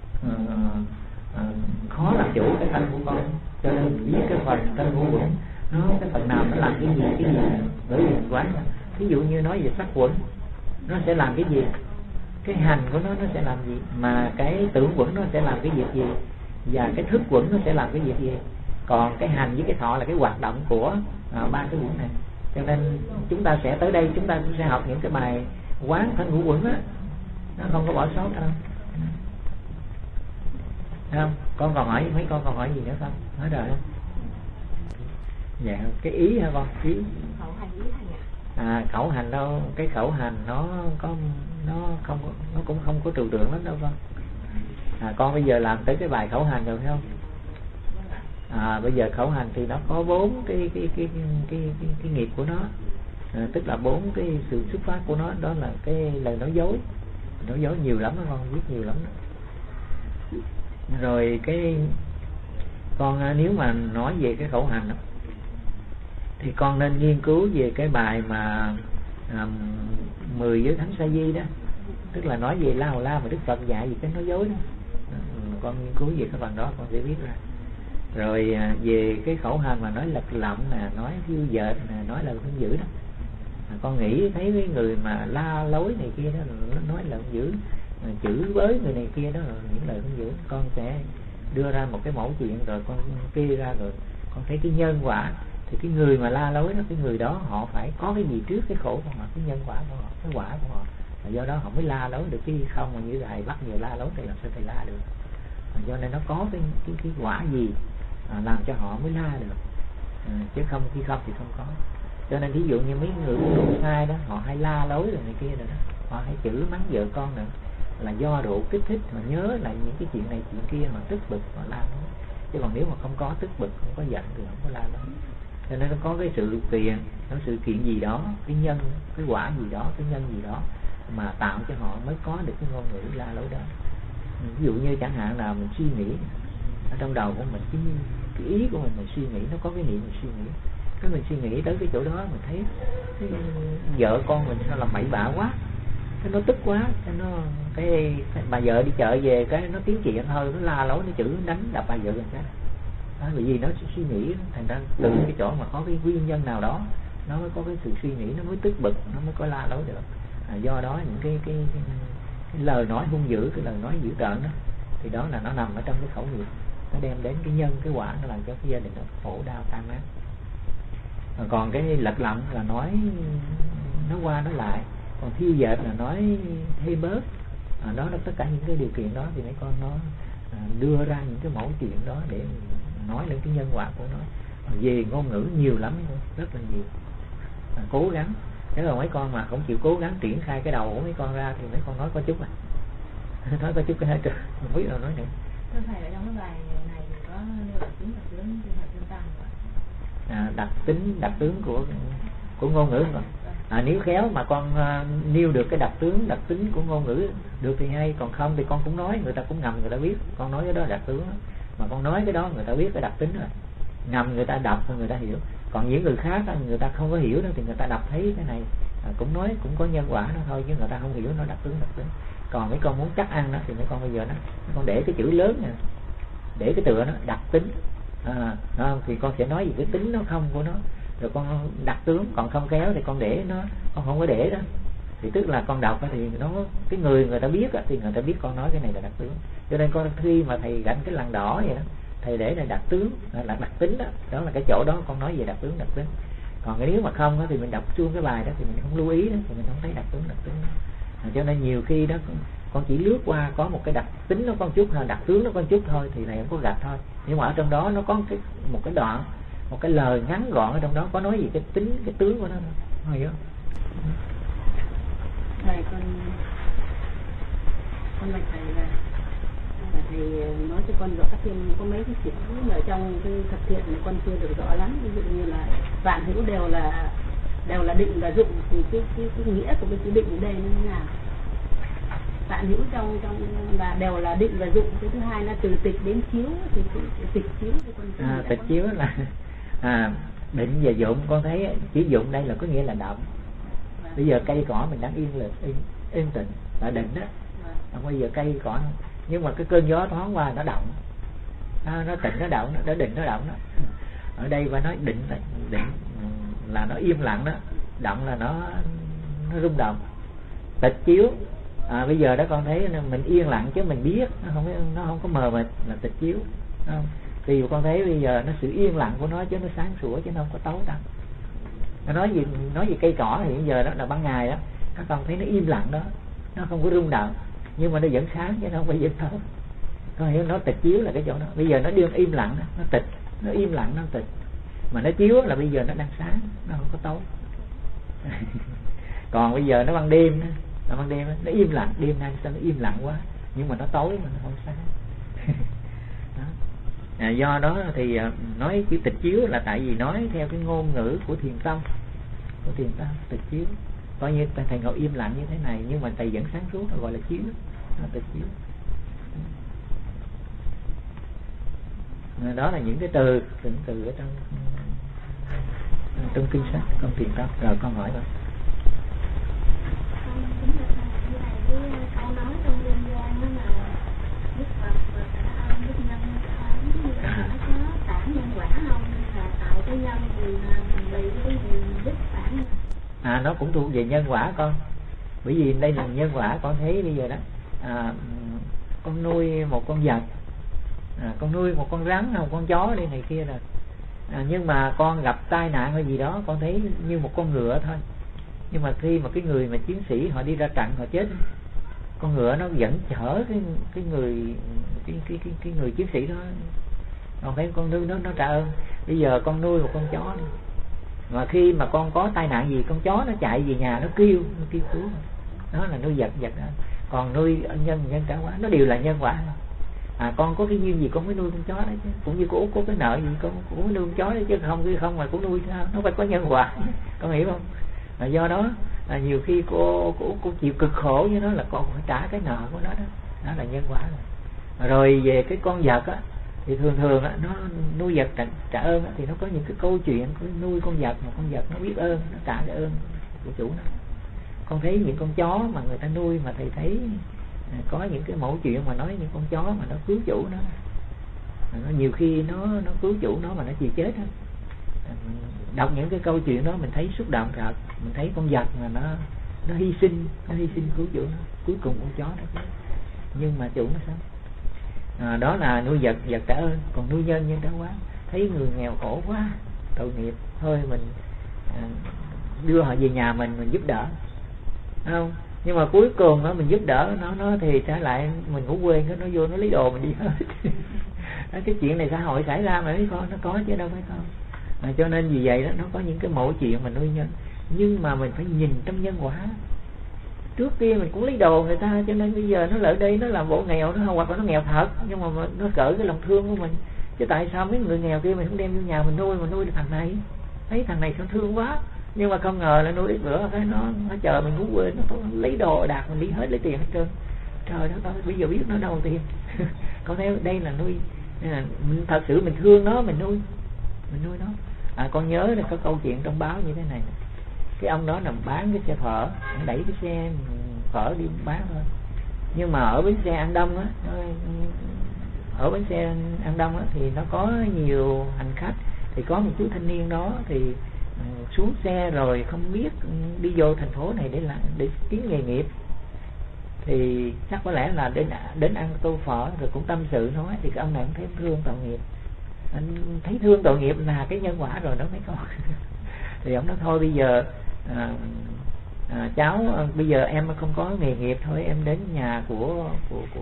khó làm chủ cái thân của con. Cho nên biết cái phần thân ngũ quẩn nó cái phần nào nó làm cái gì bởi vì quán. Ví dụ như nói về sắc quẩn, nó sẽ làm cái gì, cái hành của nó sẽ làm gì, mà cái tưởng quẩn nó sẽ làm cái việc gì, và cái thức quẩn nó sẽ làm cái việc gì. Còn cái hành với cái thọ là cái hoạt động của ba cái quẩn này. Cho nên chúng ta sẽ tới đây chúng ta cũng sẽ học những cái bài quán thân ngũ quẩn á, nó không có bỏ sót đâu. Không? Con còn hỏi mấy con còn hỏi gì nữa không? Nói rồi đó. Dạ, cái ý hả con? Ý. Khẩu hành ý thầy ạ. Khẩu hành đâu, cái khẩu hành nó cũng không có trừu tượng lắm đâu con. Con bây giờ làm tới cái bài khẩu hành rồi phải không? Bây giờ khẩu hành thì nó có 4 cái nghiệp của nó. Tức là 4 cái sự xuất phát của nó, đó là cái lời nói dối nhiều lắm đó con, biết nhiều lắm đó. Rồi cái con nếu mà nói về cái khẩu hành đó, thì con nên nghiên cứu về cái bài mà 10 giới thánh sa di đó, tức là nói về La Hầu La mà Đức Phật dạy về cái nói dối đó. Con nghiên cứu về cái phần đó con sẽ biết ra. Rồi về cái khẩu hành mà nói lật lọng nè, nói phiêu dệt nè, nói lời hung dữ đó, con nghĩ thấy cái người mà la lối này kia đó, nó nói lời hung dữ, chửi bới người này kia đó là những lời hung dữ. Con sẽ đưa ra một cái mẫu chuyện rồi con kê ra, rồi con thấy cái nhân quả. Thì cái người mà la lối đó, cái người đó họ phải có cái gì trước cái khổ của họ, cái nhân quả của họ, cái quả của họ. Và do đó họ mới la lối được, chứ không mà như thầy bắt giờ la lối thì làm sao thầy la được. Do nên nó có cái quả gì làm cho họ mới la được, chứ không khi không thì không có. Cho nên ví dụ như mấy người độ sai đó, họ hay la lối rồi này kia rồi đó, họ hay chửi mắng vợ con nữa, là do độ kích thích mà nhớ lại những cái chuyện này chuyện kia mà tức bực mà la lối. Chứ còn nếu mà không có tức bực, không có giận thì không có la lối. Cho nên nó có cái sự kiện, nó sự kiện gì đó, cái nhân, cái quả gì đó, cái nhân gì đó mà tạo cho họ mới có được cái ngôn ngữ la lối đó. Ví dụ như chẳng hạn là mình suy nghĩ ở trong đầu của mình, cái ý của mình suy nghĩ, nó có cái niệm mình suy nghĩ, cái mình suy nghĩ tới cái chỗ đó mình thấy cái vợ con mình sao làm bậy bạ quá, cái nó tức quá, cái bà vợ đi chợ về cái nó tiếng chuyện thôi, nó la lối, nó chửi, nó đánh đập bà vợ gần cái. Bởi vì nó suy nghĩ, thành ra từ cái chỗ mà có cái nguyên nhân nào đó nó mới có cái sự suy nghĩ, nó mới tức bực, nó mới có la lối được. Do đó những cái lời nói hung dữ, cái lời nói dữ tợn đó, thì đó là nó nằm ở trong cái khẩu nghiệp, nó đem đến cái nhân, cái quả, nó làm cho cái gia đình nó khổ đau tan nát. Còn cái lật lọng là nói nó qua nó lại, còn thiêu dệt là nói thêm bớt. Đó là tất cả những cái điều kiện đó thì mấy con nó đưa ra những cái mẫu chuyện đó để nói lên cái nhân quả của nó. Về ngôn ngữ nhiều lắm, rất là nhiều, cố gắng. Nếu mà mấy con mà không chịu cố gắng triển khai cái đầu của mấy con ra thì mấy con nói có chút nói có chút cái hết rồi, không biết rồi nói nữa. Thưa thầy, ở trong cái bài này thì có nêu đặc tính, đặc tướng của Phật Tăng. Đặc tướng của ngôn ngữ mà. Nếu khéo mà con nêu được cái đặc tính của ngôn ngữ được thì hay, còn không thì con cũng nói, người ta cũng ngầm người ta biết con nói cái đó là đặc tướng đó. Mà con nói cái đó người ta biết cái đặc tính rồi, ngầm người ta đọc người ta hiểu. Còn những người khác người ta không có hiểu đâu thì người ta đọc thấy cái này cũng nói cũng có nhân quả đó thôi, chứ người ta không hiểu nó đặc tướng. Còn mấy con muốn chắc ăn đó thì mấy con bây giờ nó con để cái chữ lớn nè, để cái tựa nó đặc tính, thì con sẽ nói về cái tính nó không của nó, rồi con đặc tướng. Còn không khéo thì con để nó, con không có để đó, thì tức là con đọc thì nó cái người ta biết thì người ta biết con nói cái này là đặc tướng. Cho nên con khi mà thầy gạch cái lằn đỏ vậy đó, thầy để là đặc tướng, là đặc tính đó, đó là cái chỗ đó con nói về đặc tướng. Còn nếu mà không thì mình đọc chuông cái bài đó thì mình không lưu ý đó, thì mình không thấy đặc tướng. Cho nên nhiều khi đó con chỉ lướt qua có một cái đặc tính nó con chút thôi, đặc tướng nó con chút thôi thì thầy không có gạch thôi. Nhưng mà ở trong đó nó có một cái đoạn, một cái lời ngắn gọn ở trong đó có nói gì cái tính, cái tướng của nó thôi, hiểu không? Thầy con bạch thầy là thầy nói cho con rõ thêm có mấy cái chuyện ở trong cái thực thiện này con chưa được rõ lắm. Ví dụ như là vạn hữu đều là định và dụng, thì cái nghĩa của cái chữ định ở đây như thế nào? Vạn hữu trong là đều là định và dụng. Cái thứ hai là từ tịch đến chiếu, thì tịch chiếu thì con tịch chiếu là định và dụng. Con thấy chữ dụng đây là có nghĩa là động. Bây giờ cây cỏ mình đang yên tĩnh là định đó, không bao giờ cây cỏ không. Nhưng mà cái cơn gió thoáng qua nó động, nó tịnh nó động, nó định nó động đó. Ở đây phải nói định là nó im lặng đó, động là nó rung động. Tịch chiếu bây giờ đó con thấy mình yên lặng chứ mình biết nó không có mờ mịt là tịch chiếu, không? Thì con thấy bây giờ nó sự yên lặng của nó chứ nó sáng sủa chứ nó không có tấu đâu. Nó nói về cây cỏ thì bây giờ đó là ban ngày đó các con thấy nó im lặng đó, nó không có rung động, nhưng mà nó vẫn sáng chứ nó không phải vẫn tấu. Con hiểu nó tịch chiếu là cái chỗ đó. Bây giờ nó đương im lặng đó, nó tịch, nó im lặng nó tịch, mà nó chiếu là bây giờ nó đang sáng, nó không có tấu. Còn bây giờ nó ban đêm đó, nó im lặng, đêm nay sao nó im lặng quá, nhưng mà nó tối mà nó không sáng. Đó. Do đó thì nói chữ tịch chiếu là tại vì nói theo cái ngôn ngữ của thiền tông, tịch chiếu coi như thầy ngồi im lặng như thế này nhưng mà thầy vẫn sáng suốt, gọi là chiếu, tịch chiếu. Đó là những cái từ ở trong kinh sách con thiền tông. Rồi con hỏi thôi. Nó cũng thuộc về nhân quả con, bởi vì đây là nhân quả. Con thấy bây giờ đó con nuôi một con vật, con nuôi một con rắn hay một con chó đi này kia rồi, nhưng mà con gặp tai nạn hay gì đó con thấy như một con ngựa thôi. Nhưng mà khi mà cái người mà chiến sĩ họ đi ra trận họ chết, con ngựa nó vẫn chở cái người chiến sĩ đó. Con thấy con nuôi nó trả ơn. Bây giờ con nuôi một con chó đi, mà khi mà con có tai nạn gì con chó nó chạy về nhà nó kêu cứu, đó là nuôi vật đó. Còn nuôi nhân trả quả nó đều là nhân quả. Con có cái duyên gì con mới nuôi con chó đấy chứ, cũng như cô Út có cái nợ gì con cũng mới nuôi con chó đấy chứ, không mà cũng nuôi sao, nó phải có nhân quả. Con hiểu không? Do đó nhiều khi cô chịu cực khổ với nó là con phải trả cái nợ của nó đó, đó là nhân quả rồi. Về cái con vật á thì thường á, nó nuôi vật trả ơn á, thì nó có những cái câu chuyện nuôi con vật mà con vật nó biết ơn, nó trả cái ơn của chủ nó. Con thấy những con chó mà người ta nuôi mà thầy thấy có những cái mẫu chuyện mà nói những con chó mà nó cứu chủ nó nhiều khi nó cứu chủ nó mà nó chịu chết đó. Đọc những cái câu chuyện đó mình thấy xúc động thật, mình thấy con vật mà nó hy sinh cứu chủ nó, cuối cùng con chó đó, nhưng mà chủ nó sao? Đó là nuôi vật trả ơn. Còn nuôi nhân trả quá, thấy người nghèo khổ quá tội nghiệp, thôi mình đưa họ về nhà mình giúp đỡ, không? Nhưng mà cuối cùng đó mình giúp đỡ nó thì trả lại mình ngủ quên, nó vô nó lấy đồ mình đi hết. Cái chuyện này xã hội xảy ra mà mấy con nó có chứ đâu phải không. Cho nên vì vậy đó, nó có những cái mẫu chuyện mà nuôi nhân, nhưng mà mình phải nhìn trong nhân quả. Trước kia mình cũng lấy đồ người ta, cho nên bây giờ nó lỡ đây nó làm bộ nghèo, nó hoặc là nó nghèo thật, nhưng mà nó cởi cái lòng thương của mình. Chứ tại sao mấy người nghèo kia mình không đem vô nhà mình nuôi, mà nuôi được thằng này, thấy thằng này sao thương quá, nhưng mà không ngờ là nuôi ít bữa cái nó chờ mình ngủ quên, nó lấy đồ đạc mình đi hết, lấy tiền hết trơn. Trời đất ơi, bây giờ biết nó đâu tiền. Con thấy đây là nuôi, nên là mình thật sự mình thương nó, mình nuôi nó. Con nhớ là có câu chuyện trong báo như thế này. cái ông đó là bán cái xe phở, ông đẩy cái xe phở đi bán thôi. Nhưng mà ở bến xe An Đông á, ở bến xe An Đông á thì nó có nhiều hành khách, thì có một chú thanh niên đó thì xuống xe rồi không biết đi vô thành phố này để kiếm nghề nghiệp, thì chắc có lẽ là đến ăn tô phở rồi cũng tâm sự nói, thì cái ông này cũng thấy thương tội nghiệp, anh thấy thương tội nghiệp là cái nhân quả rồi đó mấy con. Thì ông nói thôi bây giờ cháu bây giờ em không có nghề nghiệp, thôi em đến nhà của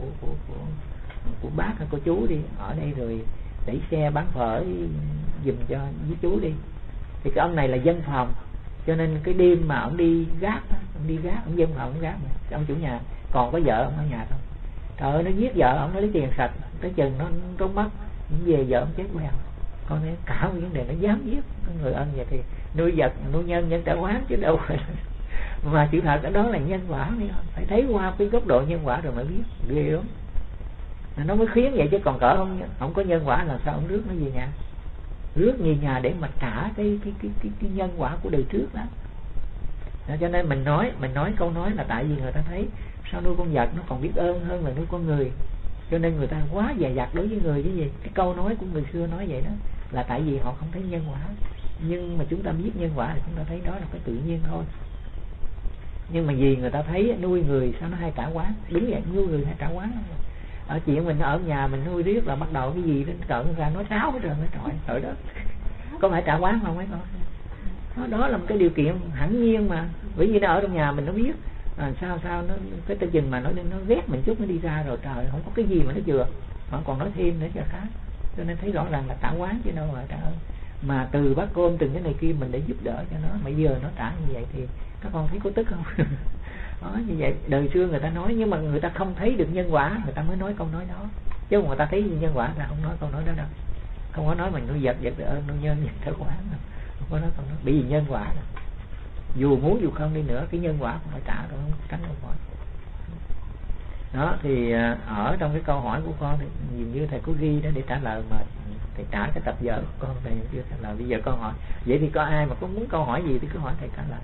bác hay cô chú đi, ở đây rồi đẩy xe bán phở giùm cho với chú đi. Thì cái ông này là dân phòng, cho nên cái đêm mà ông đi gác, ông dân phòng ông gác mà. Cái ông chủ nhà còn có vợ ông ở nhà không, trời ơi nó giết vợ ông, nó lấy tiền sạch, tới chừng nó trốn mất, về vợ ông chết queo. Con thấy cả một vấn đề nó dám giết người ân vậy thì nuôi vật nuôi nhân trả oán chứ đâu phải. Mà sự thật đó là nhân quả, phải thấy qua cái góc độ nhân quả rồi mới biết, ghê lắm. Nó mới khiến vậy, chứ còn cỡ không có nhân quả là sao ông rước nó về nhà, rước về nhà để mà trả cái nhân quả của đời trước đó. Cho nên mình nói câu nói là tại vì người ta thấy sao nuôi con vật nó còn biết ơn hơn là nuôi con người, cho nên người ta quá dè dặt đối với người. Chứ gì cái câu nói của người xưa nói vậy đó là tại vì họ không thấy nhân quả. Nhưng mà chúng ta biết nhân quả thì chúng ta thấy đó là cái tự nhiên thôi. Nhưng mà vì người ta thấy nuôi người sao nó hay trả quán, đúng vậy, nuôi người hay trả quán. Ở chuyện mình ở nhà mình nuôi riết là bắt đầu cái gì đến cận ra nói sáo hết rồi, nói trời đó có phải trả quán không mấy con? Đó là một cái điều kiện hẳn nhiên mà, bởi vì nó ở trong nhà mình nó biết sao nó cái tên chừng mà nó ghét mình chút nó đi ra rồi, trời không có cái gì mà nó chừa, mà còn nói thêm nữa cho khác. Cho nên thấy rõ ràng là trả quán chứ đâu mà trả ơn. Mà từ bát cơm từng cái này kia mình để giúp đỡ cho nó, mà giờ nó trả như vậy thì các con thấy có tức không? Đó, như vậy đời xưa người ta nói, nhưng mà người ta không thấy được nhân quả, người ta mới nói câu nói đó. Chứ người ta thấy nhân quả là không nói câu nói đó đâu. Không có nói mình nuôi vật ơn, nuôi nhân vật trả quán đâu. Không có nói câu nói, bởi vì nhân quả đó. Dù muốn dù không đi nữa, cái nhân quả cũng phải trả rồi, không tránh không khỏi. Đó thì ở trong cái câu hỏi của con thì dường như thầy có ghi đó để trả lời, mà thầy trả cái tập giờ của con thầy chưa trả lời. Bây giờ con hỏi, vậy thì có ai mà có muốn câu hỏi gì thì cứ hỏi thầy trả lời.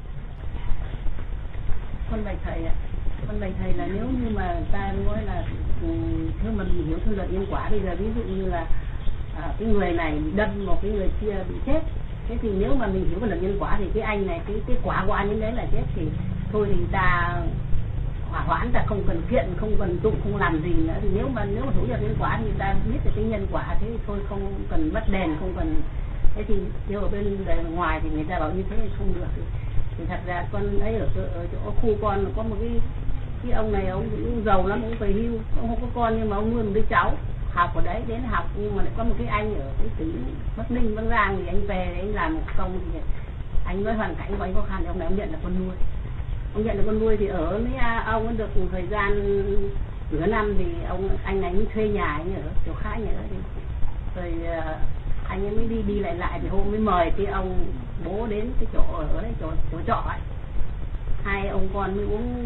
Con bạch thầy ạ, con bạch thầy là nếu như mà ta nói là theo mình hiểu theo luật nhân quả, bây giờ ví dụ như là cái người này đâm một cái người kia bị chết, thế thì nếu mà mình hiểu về luật nhân quả thì cái anh này cái quả của anh ấy đấy là chết, thì thôi thì ta hỏa hoãn, ta không cần kiện, không cần tụng, không làm gì nữa. Thì nếu mà hiểu luật nhân quả thì ta biết được cái nhân quả, thế thì thôi không cần bắt đèn, không cần. Thế thì nếu ở bên ngoài thì người ta bảo như thế thì không được. Thì thật ra con ấy ở chỗ khu con có một cái ông này, ông cũng giàu lắm, ông về hưu, ông không có con nhưng mà ông nuôi một đứa cháu học ở đấy, đến học. Nhưng mà lại có một cái anh ở cái tỉnh Bắc Ninh, Bắc Giang, thì anh về để anh làm một công, thì anh nói hoàn cảnh của anh khó khăn thì ông này ông nhận là con nuôi. Ông nhận là con nuôi thì ở với ông ấy được một thời gian nửa năm thì anh này mới thuê nhà anh ở chỗ khác nữa, thì rồi anh ấy mới đi lại thì hôm mới mời cái ông bố đến cái chỗ ở đấy, chỗ trọ ấy. Hai ông con mới uống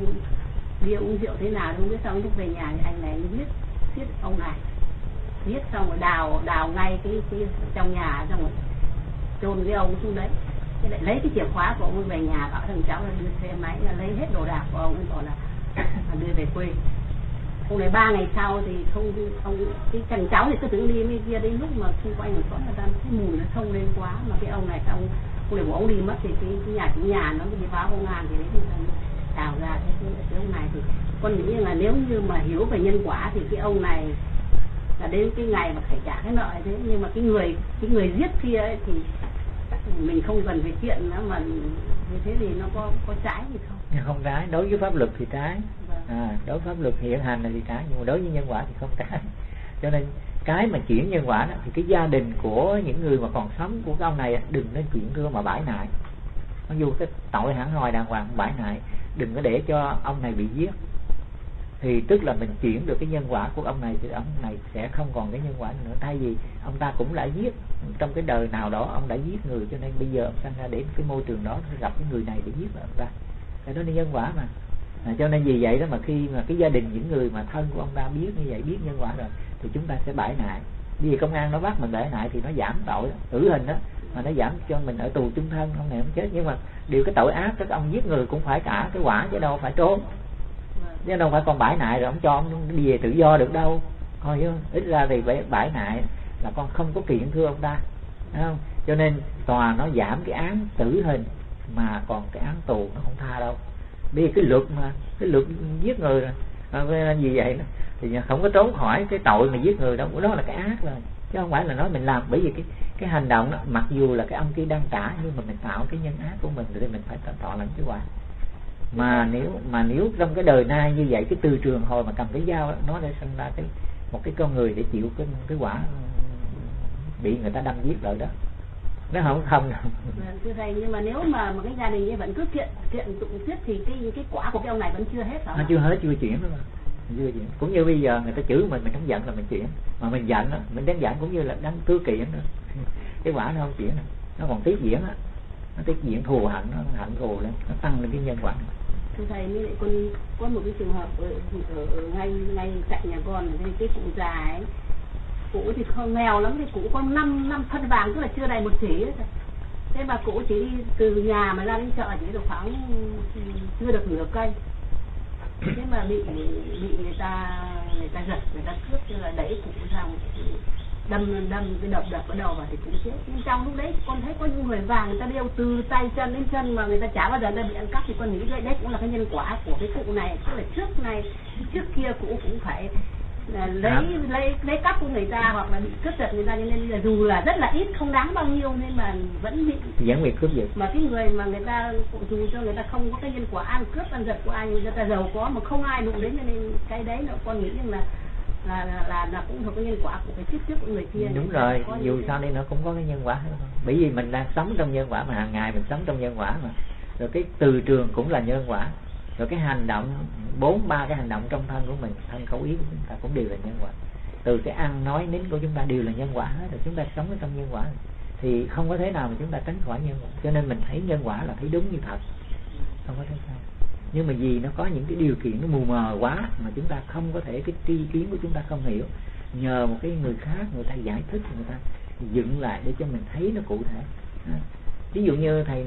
bia uống rượu thế nào không biết, xong lúc về nhà thì anh này mới giết ông này, giết xong rồi đào ngay cái trong nhà, xong rồi chôn cái ông xuống đấy. Thế lại lấy cái chìa khóa của ông về nhà, bảo thằng cháu là đưa xe máy là lấy hết đồ đạc của ông ấy, bảo là đưa về quê. Hôm nay 3 ngày sau thì không, ông cái thằng cháu thì cứ tưởng đi bên kia, đến lúc mà xung quanh người có người ta cái mùi nó xông lên quá, mà cái ông này xong ông này bỏ ông đi mất, thì cái nhà nó đi báo công an thì đấy thì đào ra cái ông này. Thì con nghĩ là nếu như mà hiểu về nhân quả thì cái ông này là đến cái ngày mà phải trả cái nợ thế. Nhưng mà cái người giết kia ấy thì mình không cần phải kiện nữa, mà như thế thì nó có trái gì không? Không trái, đối với pháp luật thì trái. Đối với pháp luật hiện hành là thì trái, nhưng mà đối với nhân quả thì không trái. Cho nên cái mà chuyển nhân quả đó, thì cái gia đình của những người mà còn sống của cái ông này đừng nên chuyển cưa mà bãi nại. Mặc dù cái tội hẳn hoi đàng hoàng bãi nại, đừng có để cho ông này bị giết. Thì tức là mình chuyển được cái nhân quả của ông này, thì ông này sẽ không còn cái nhân quả nữa. Thay vì ông ta cũng đã giết, trong cái đời nào đó ông đã giết người, cho nên bây giờ ông sanh ra đến cái môi trường đó gặp cái người này để giết ông ta. Cái đó là nhân quả mà. Cho nên vì vậy đó mà khi mà cái gia đình những người mà thân của ông ta biết như vậy, biết nhân quả rồi, thì chúng ta sẽ bãi nại. Vì công an nó bắt mình bãi nại thì nó giảm tội tử hình đó, mà nó giảm cho mình ở tù chung thân, ông này không chết. Nhưng mà điều cái tội ác các ông giết người cũng phải trả cái quả chứ đâu phải trốn, chứ đâu phải còn bãi nại rồi ông cho ông đi về tự do được đâu. Coi chứ ít ra thì bãi nại là con không có kiện thưa ông ta, thấy không? Cho nên tòa nó giảm cái án tử hình mà còn cái án tù nó không tha đâu. Bây giờ cái luật giết người rồi gì vậy đó, thì không có trốn khỏi cái tội mà giết người đâu, đó là cái ác rồi, chứ không phải là nói mình làm. Bởi vì cái hành động đó, mặc dù là cái ông kia đang trả nhưng mà mình tạo cái nhân ác của mình thì mình phải thọ lãnh cái quả. Mà nếu trong cái đời nay như vậy, cái từ trường hồi mà cầm cái dao đó, nó để sinh ra một cái con người để chịu cái quả bị người ta đâm giết rồi đó, nó không đâu. Thưa thầy, nhưng mà nếu mà cái gia đình ấy vẫn cứ kiện tụng tiếp thì cái quả của cái ông này vẫn chưa hết hả? Nó chưa hết, chưa chuyển đó. Chưa chuyển. Cũng như bây giờ người ta chửi mình không giận là mình chuyển, mà mình giận đó, mình đang giận cũng như là đang thư kiện đó. Cái quả nó không chuyển đâu, nó còn tiếp diễn á, nó tiếp diễn thù hận, nó hận thù lên, nó tăng lên cái nhân quả. Thưa thầy, như vậy con có một cái trường hợp ở ngay cạnh nhà con, cái cụ già ấy, cụ thì không nghèo lắm, thì cụ có 5 phân vàng, tức là chưa đầy 1 tỷ ấy. Thế mà cụ chỉ đi từ nhà mà ra đến chợ chỉ được khoảng chưa được nửa cây. Thế mà bị người ta giật, người ta cướp, tức là đẩy cụ ra một đâm cái đập cái đầu vào thì cũng chết. Nhưng trong lúc đấy con thấy có những người vàng người ta đeo từ tay chân đến chân mà người ta chả bao giờ bị ăn cắp, thì con nghĩ đấy cũng là cái nhân quả của cái cụ này. Tức là trước kia cụ cũng phải lấy cắp của người ta hoặc là bị cướp giật người ta, cho nên là dù là rất là ít, không đáng bao nhiêu nên mà vẫn bị cướp giật. Mà cái người mà người ta dù cho người ta không có cái nhân quả ăn cướp ăn giật của ai, người ta giàu có mà không ai đụng đến, cho nên cái đấy là con nghĩ rằng là cũng thuộc cái nhân quả của cái trước của người kia. Đúng rồi, dù sao đi nó cũng có cái nhân quả hết. Bởi vì mình đang sống trong nhân quả mà, hàng ngày mình sống trong nhân quả mà. Rồi cái từ trường cũng là nhân quả. Rồi cái hành động 4-3 cái hành động trong thân của mình, thân khẩu ý của chúng ta cũng đều là nhân quả. Từ cái ăn nói nín của chúng ta đều là nhân quả hết. Rồi chúng ta sống ở trong nhân quả thì không có thế nào mà chúng ta tránh khỏi nhân quả. Cho nên mình thấy nhân quả là thấy đúng như thật, không có thấy sai. Nhưng mà vì nó có những cái điều kiện nó mù mờ quá mà chúng ta không có thể, cái tri kiến của chúng ta không hiểu, nhờ một cái người khác, người ta giải thích, người ta dựng lại để cho mình thấy nó cụ thể. Ví dụ như thầy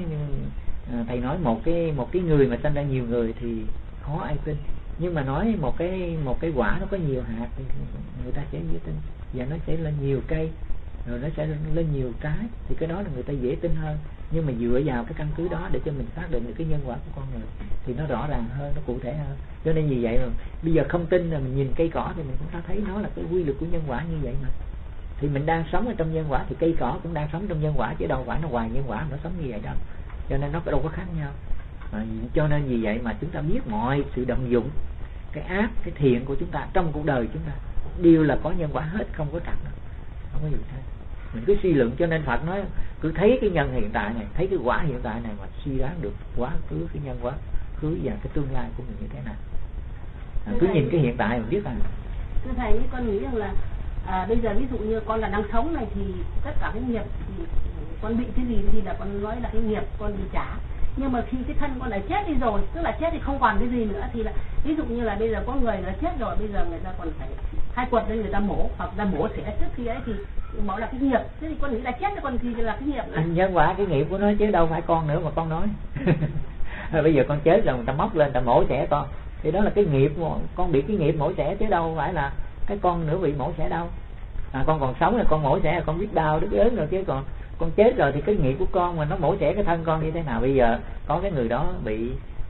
nói một cái người mà sinh ra nhiều người thì khó ai tin, nhưng mà nói một cái quả nó có nhiều hạt thì người ta sẽ dễ tin, và nó sẽ lên nhiều cây, rồi nó sẽ lên nhiều trái, thì cái đó là người ta dễ tin hơn. Nhưng mà dựa vào cái căn cứ đó để cho mình xác định được cái nhân quả của con người thì nó rõ ràng hơn, nó cụ thể hơn. Cho nên vì vậy mà bây giờ không tin là mình nhìn cây cỏ thì mình cũng đã thấy nó là cái quy luật của nhân quả như vậy mà. Thì mình đang sống ở trong nhân quả thì cây cỏ cũng đang sống trong nhân quả, chứ đâu phải nó ngoài nhân quả nó sống như vậy đâu. Cho nên nó đâu có khác nhau. Cho nên vì vậy mà chúng ta biết mọi sự động dụng, cái ác, cái thiện của chúng ta trong cuộc đời chúng ta đều là có nhân quả hết, không có trật đâu, không có gì hết. Mình cứ suy luận, cho nên Phật nói cứ thấy cái nhân hiện tại này, thấy cái quả hiện tại này mà suy đoán được quá khứ, cái nhân quá khứ và cái tương lai của mình như thế nào. Cứ nhìn cái hiện tại mình biết rằng. Thưa thầy, con nghĩ rằng là bây giờ ví dụ như con là đang sống này thì tất cả cái nghiệp thì con bị cái gì thì là con nói là cái nghiệp con bị trả. Nhưng mà khi cái thân con đã chết đi rồi, tức là chết thì không còn cái gì nữa, thì là ví dụ như là bây giờ có người đã chết rồi, bây giờ người ta còn phải khai quật lên người ta mổ, hoặc là mổ xẻ trước khi ấy thì bảo là cái nghiệp. Thế thì con nghĩ là chết thì còn gì là cái nghiệp nữa. Anh nhân quả cái nghiệp của nó chứ đâu phải con nữa mà con nói. Bây giờ con chết rồi người ta móc lên, người ta mổ xẻ con, thì đó là cái nghiệp, con bị cái nghiệp mổ xẻ chứ đâu phải là cái con nữa bị mổ xẻ đâu. Con còn sống là con mổ xẻ là con biết đau đứt ớn rồi, chứ còn con chết rồi thì cái nghiệp của con mà nó mổ xẻ cái thân con như thế nào. Bây giờ có cái người đó bị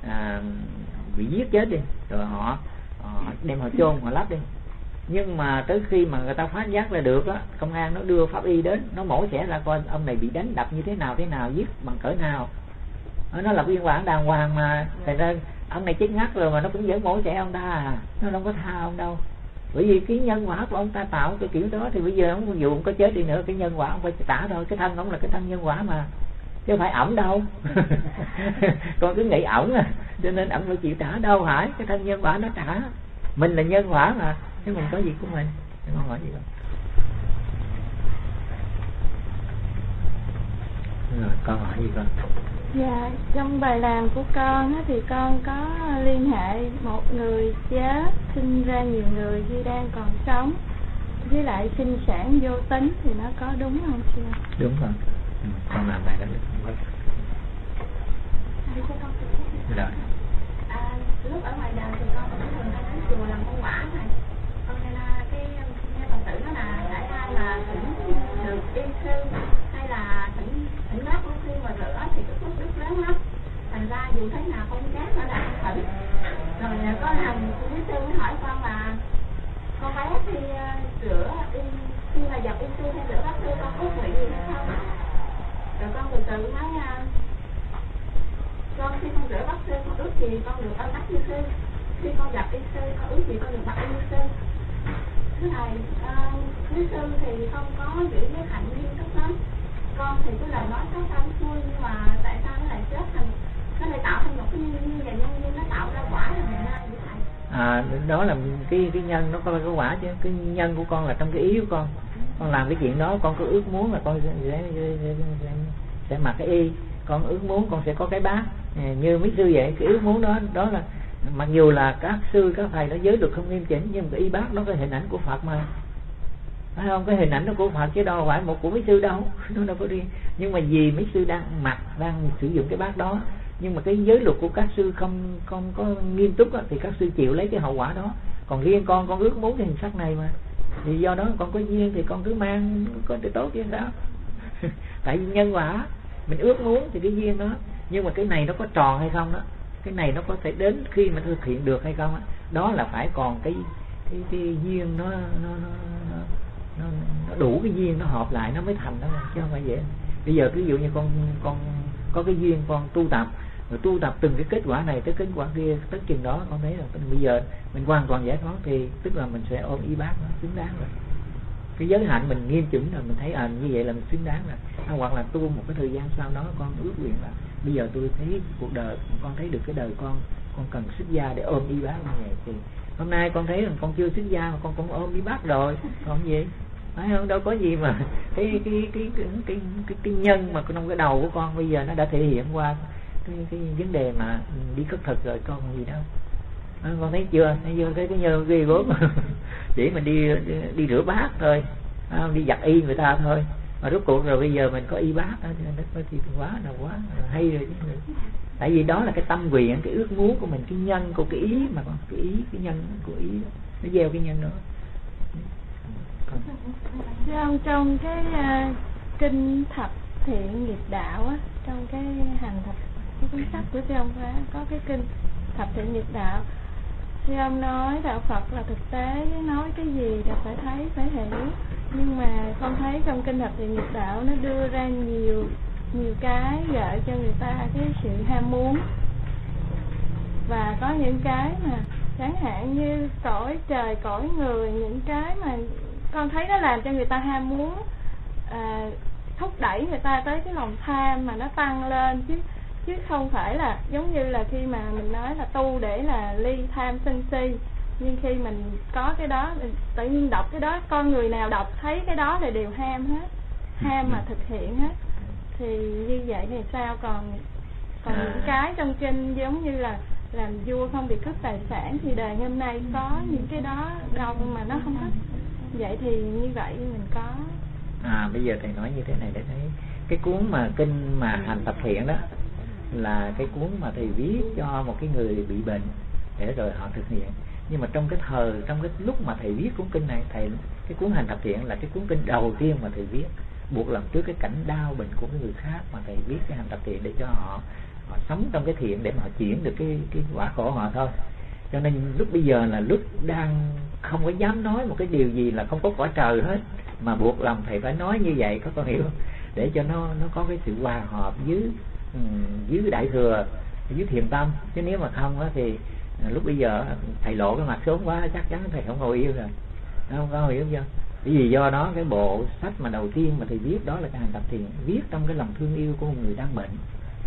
giết chết đi, rồi họ đem họ chôn, họ lấp đi, nhưng mà tới khi mà người ta phát giác ra được á, công an nó đưa pháp y đến, nó mổ xẻ ra coi ông này bị đánh đập như thế nào, giết bằng cỡ nào. Nó là biên bản đàng hoàng mà, thành ra ông này chết ngắt rồi mà nó cũng vẫn mổ xẻ ông ta nó không có tha ông đâu. Bởi vì cái nhân quả của ông ta tạo cái kiểu đó, thì bây giờ ông dù ông có chết đi nữa, cái nhân quả ông phải trả thôi. Cái thân ông là cái thân nhân quả mà, chứ không phải ổng đâu. Con cứ nghĩ ổng cho nên ổng phải chịu trả, đâu phải cái thân nhân quả nó trả. Mình là nhân quả mà, chứ mình có gì của mình. Con hỏi gì đâu. Rồi con hỏi gì con? Dạ, trong bài làm của con thì con có liên hệ một người chết sinh ra nhiều người khi đang còn sống, với lại sinh sản vô tính, thì nó có đúng không sư? Đúng rồi, Con làm này đó không có. Rồi. Lúc ở ngoài đời thì con cũng thường hay đến chùa làm công quả này. Con nghe là cái nghe Phật tử đó là đại ai mà thỉnh được y sư hay là thỉnh bác y sư mà rửa thì cái phước đức lớn lắm. Thành ra dù thế nào con chán ở là thỉnh. Rồi có lần y sư mới hỏi con là con bé khi rửa khi mà dập y sư hay rửa bác sư con có nguyện gì hay không? Rồi con từ từ nói con khi con rửa bác sư con ước gì con được ơn đắc y sư, khi con gặp y sư con ước gì con được bạch y sư. Thưa thầy, y sư thì không có giữ cái hạnh nghiêm túc lắm. Con thì cái lời nói có tâm xuôi nhưng mà tại sao nó lại chết thành, nó lại tạo thành một cái như vậy nhân duyên nó tạo ra quả là ngày nay vậy thầy? Đó là cái nhân nó có cái quả chứ. Cái nhân của con là trong cái ý của con làm cái chuyện đó, con có ước muốn là con sẽ mặc cái y, con ước muốn con sẽ có cái bát như mấy sư vậy. Cái ước muốn đó là mặc dù là các sư các thầy nó giới luật không nghiêm chỉnh, nhưng cái y bát nó cái hình ảnh của Phật mà, phải không? Cái hình ảnh nó của Phật chứ đâu phải một của mấy sư đâu, nó đâu có đi. Nhưng mà vì mấy sư đang sử dụng cái bát đó, nhưng mà cái giới luật của các sư không có nghiêm túc đó, thì các sư chịu lấy cái hậu quả đó. Còn riêng con ước muốn cái hình sắc này mà, thì do đó con có duyên thì con cứ mang, có thể tốt chứ sao. Tại vì nhân quả mình ước muốn thì cái duyên đó, nhưng mà cái này nó có tròn hay không đó, cái này nó có thể đến khi mà thực hiện được hay không đó, đó là phải còn cái duyên nó đủ cái duyên nó hợp lại nó mới thành đó, chứ không phải vậy. Bây giờ ví dụ như con có cái duyên con tu tập, rồi tu tập từng cái kết quả này tới kết quả kia, tới chừng đó con thấy là bây giờ mình hoàn toàn giải thoát thì tức là mình sẽ ôm y bát nó xứng đáng rồi. Cái giới hạnh mình nghiêm chỉnh rồi mình thấy như vậy là mình xứng đáng rồi. Hoặc là tu một cái thời gian sau đó con ước nguyện là bây giờ tôi thấy cuộc đời con thấy được cái đời con cần xuất gia để ôm y bát như vậy, thì hôm nay con thấy rằng con chưa xuất gia mà con cũng ôm y bát rồi, còn gì phải không? Đâu có gì mà cái nhân mà trong cái đầu của con bây giờ nó đã thể hiện qua cái vấn đề mà đi khất thực rồi, con gì đâu. Con thấy chưa? Thấy cái nhân ghê gớm chỉ mình đi rửa bát thôi, đi giặt y người ta thôi, mà rốt cuộc rồi bây giờ mình có y bát đó, thì quá hay rồi chứ. Tại vì đó là cái tâm nguyện, cái ước muốn của mình, cái nhân của cái ý mà con, cái nhân của ý đó, nó gieo cái nhân đó. Trong cái kinh thập thiện nghiệp đạo á, trong cái hành thập cái cuốn sách của sư ông có cái kinh thập thiện nghiệp đạo, sư ông nói đạo Phật là thực tế, nói cái gì là phải thấy phải hiểu. Nhưng mà con thấy trong kinh thập thiện nghiệp đạo nó đưa ra nhiều cái gợi cho người ta cái sự ham muốn, và có những cái mà chẳng hạn như cõi trời cõi người, những cái mà con thấy nó làm cho người ta ham muốn, thúc đẩy người ta tới cái lòng tham mà nó tăng lên, chứ không phải là giống như là khi mà mình nói là tu để là ly tham sân si. Nhưng khi mình có cái đó, tự nhiên đọc cái đó, con người nào đọc thấy cái đó là đều ham hết, ham mà thực hiện hết. Thì như vậy thì sao? Còn những cái trong kinh giống như là làm vua không bị cướp tài sản, thì đời hôm nay có những cái đó đâu mà nó không thích. Vậy thì như vậy mình có. Bây giờ thầy nói như thế này để thấy cái cuốn mà kinh mà hành thập thiện đó là cái cuốn mà thầy viết cho một cái người bị bệnh để rồi họ thực hiện. Nhưng mà trong cái lúc mà thầy viết cuốn kinh này, cái cuốn hành thập thiện là cái cuốn kinh đầu tiên mà thầy viết, buộc lòng trước cái cảnh đau bệnh của cái người khác mà thầy viết cái hành thập thiện để cho họ sống trong cái thiện để mà họ chuyển được cái quả khổ họ thôi. Cho nên lúc bây giờ là lúc đang không có dám nói một cái điều gì là không có cõi trời hết, mà buộc lòng thầy phải nói như vậy, có con hiểu không? Để cho nó có cái sự hòa hợp dưới đại thừa, dưới thiền tâm. Chứ nếu mà không á thì lúc bây giờ thầy lộ cái mặt sớm quá, chắc chắn thầy không ngồi yêu rồi, không có hiểu chưa? Bởi vì do đó cái bộ sách mà đầu tiên mà thầy viết đó là cái hành thập thiện, viết trong cái lòng thương yêu của một người đang bệnh.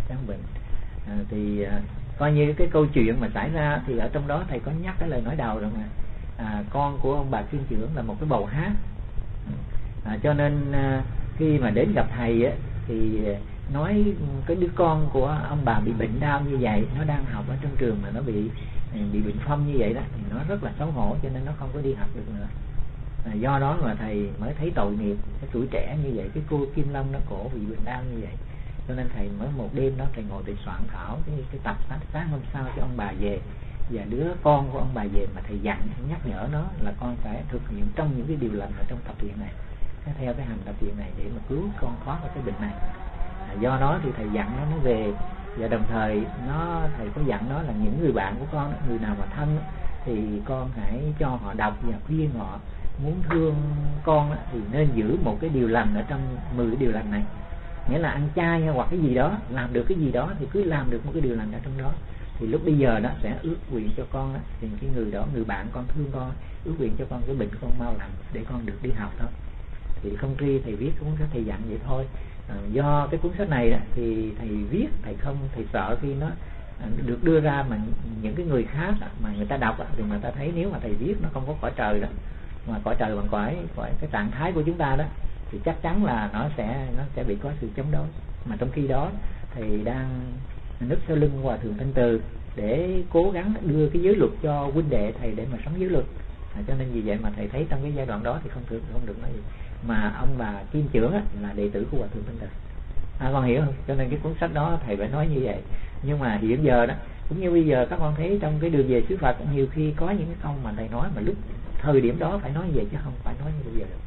Thì coi như cái câu chuyện mà xảy ra thì ở trong đó thầy có nhắc cái lời nói đầu rồi mà. Con của ông bà Thiên Trưởng là một cái bầu hát, cho nên khi mà đến gặp thầy á, thì nói cái đứa con của ông bà bị bệnh đau như vậy, nó đang học ở trong trường mà nó bị bệnh phong như vậy đó, thì nó rất là xấu hổ, cho nên nó không có đi học được nữa. Do đó mà thầy mới thấy tội nghiệp cái tuổi trẻ như vậy, cái cô Kim Long nó khổ vì bệnh đau như vậy, cho nên thầy mới một đêm đó thầy ngồi thầy soạn thảo cái tập sách sáng hôm sau cho ông bà về, và đứa con của ông bà về mà thầy dặn nhắc nhở nó là con phải thực hiện trong những cái điều lành ở trong tập thiện này, theo cái hành tập thiện này để mà cứu con thoát khỏi cái bệnh này. Do đó thì thầy dặn nó về, và đồng thời thầy có dặn nó là những người bạn của con, người nào mà thân thì con hãy cho họ đọc và khuyên họ muốn thương con thì nên giữ một cái điều lành ở trong 10 cái điều lành này, nghĩa là ăn chay hay hoặc cái gì đó, làm được cái gì đó thì cứ làm được một cái điều lành ở trong đó, thì lúc bây giờ đó sẽ ước nguyện cho con đó, thì cái người đó, người bạn con thương con, ước nguyện cho con cái bệnh con mau lành để con được đi học thôi. Thì không tri thầy viết cuốn sách thầy dặn vậy thôi. Do cái cuốn sách này đó, thì thầy viết, thầy sợ khi nó được đưa ra mà những cái người khác mà người ta đọc thì người ta thấy nếu mà thầy viết nó không có cõi trời đó, mà cõi trời bằng cõi cái trạng thái của chúng ta đó, thì chắc chắn là nó sẽ bị có sự chống đối. Mà trong khi đó thầy đang núp sau lưng Hòa Thượng Thanh Từ để cố gắng đưa cái giới luật cho huynh đệ thầy để mà sống giới luật. Cho nên vì vậy mà thầy thấy trong cái giai đoạn đó thì không được nói gì. Mà ông bà Kim Trưởng là đệ tử của Hòa Thượng Thanh Từ. Con hiểu không? Cho nên cái cuốn sách đó thầy phải nói như vậy. Nhưng mà hiện giờ đó, cũng như bây giờ các con thấy trong cái đường về xứ Phật, nhiều khi có những cái câu mà thầy nói mà lúc thời điểm đó phải nói như vậy chứ không phải nói như bây giờ được.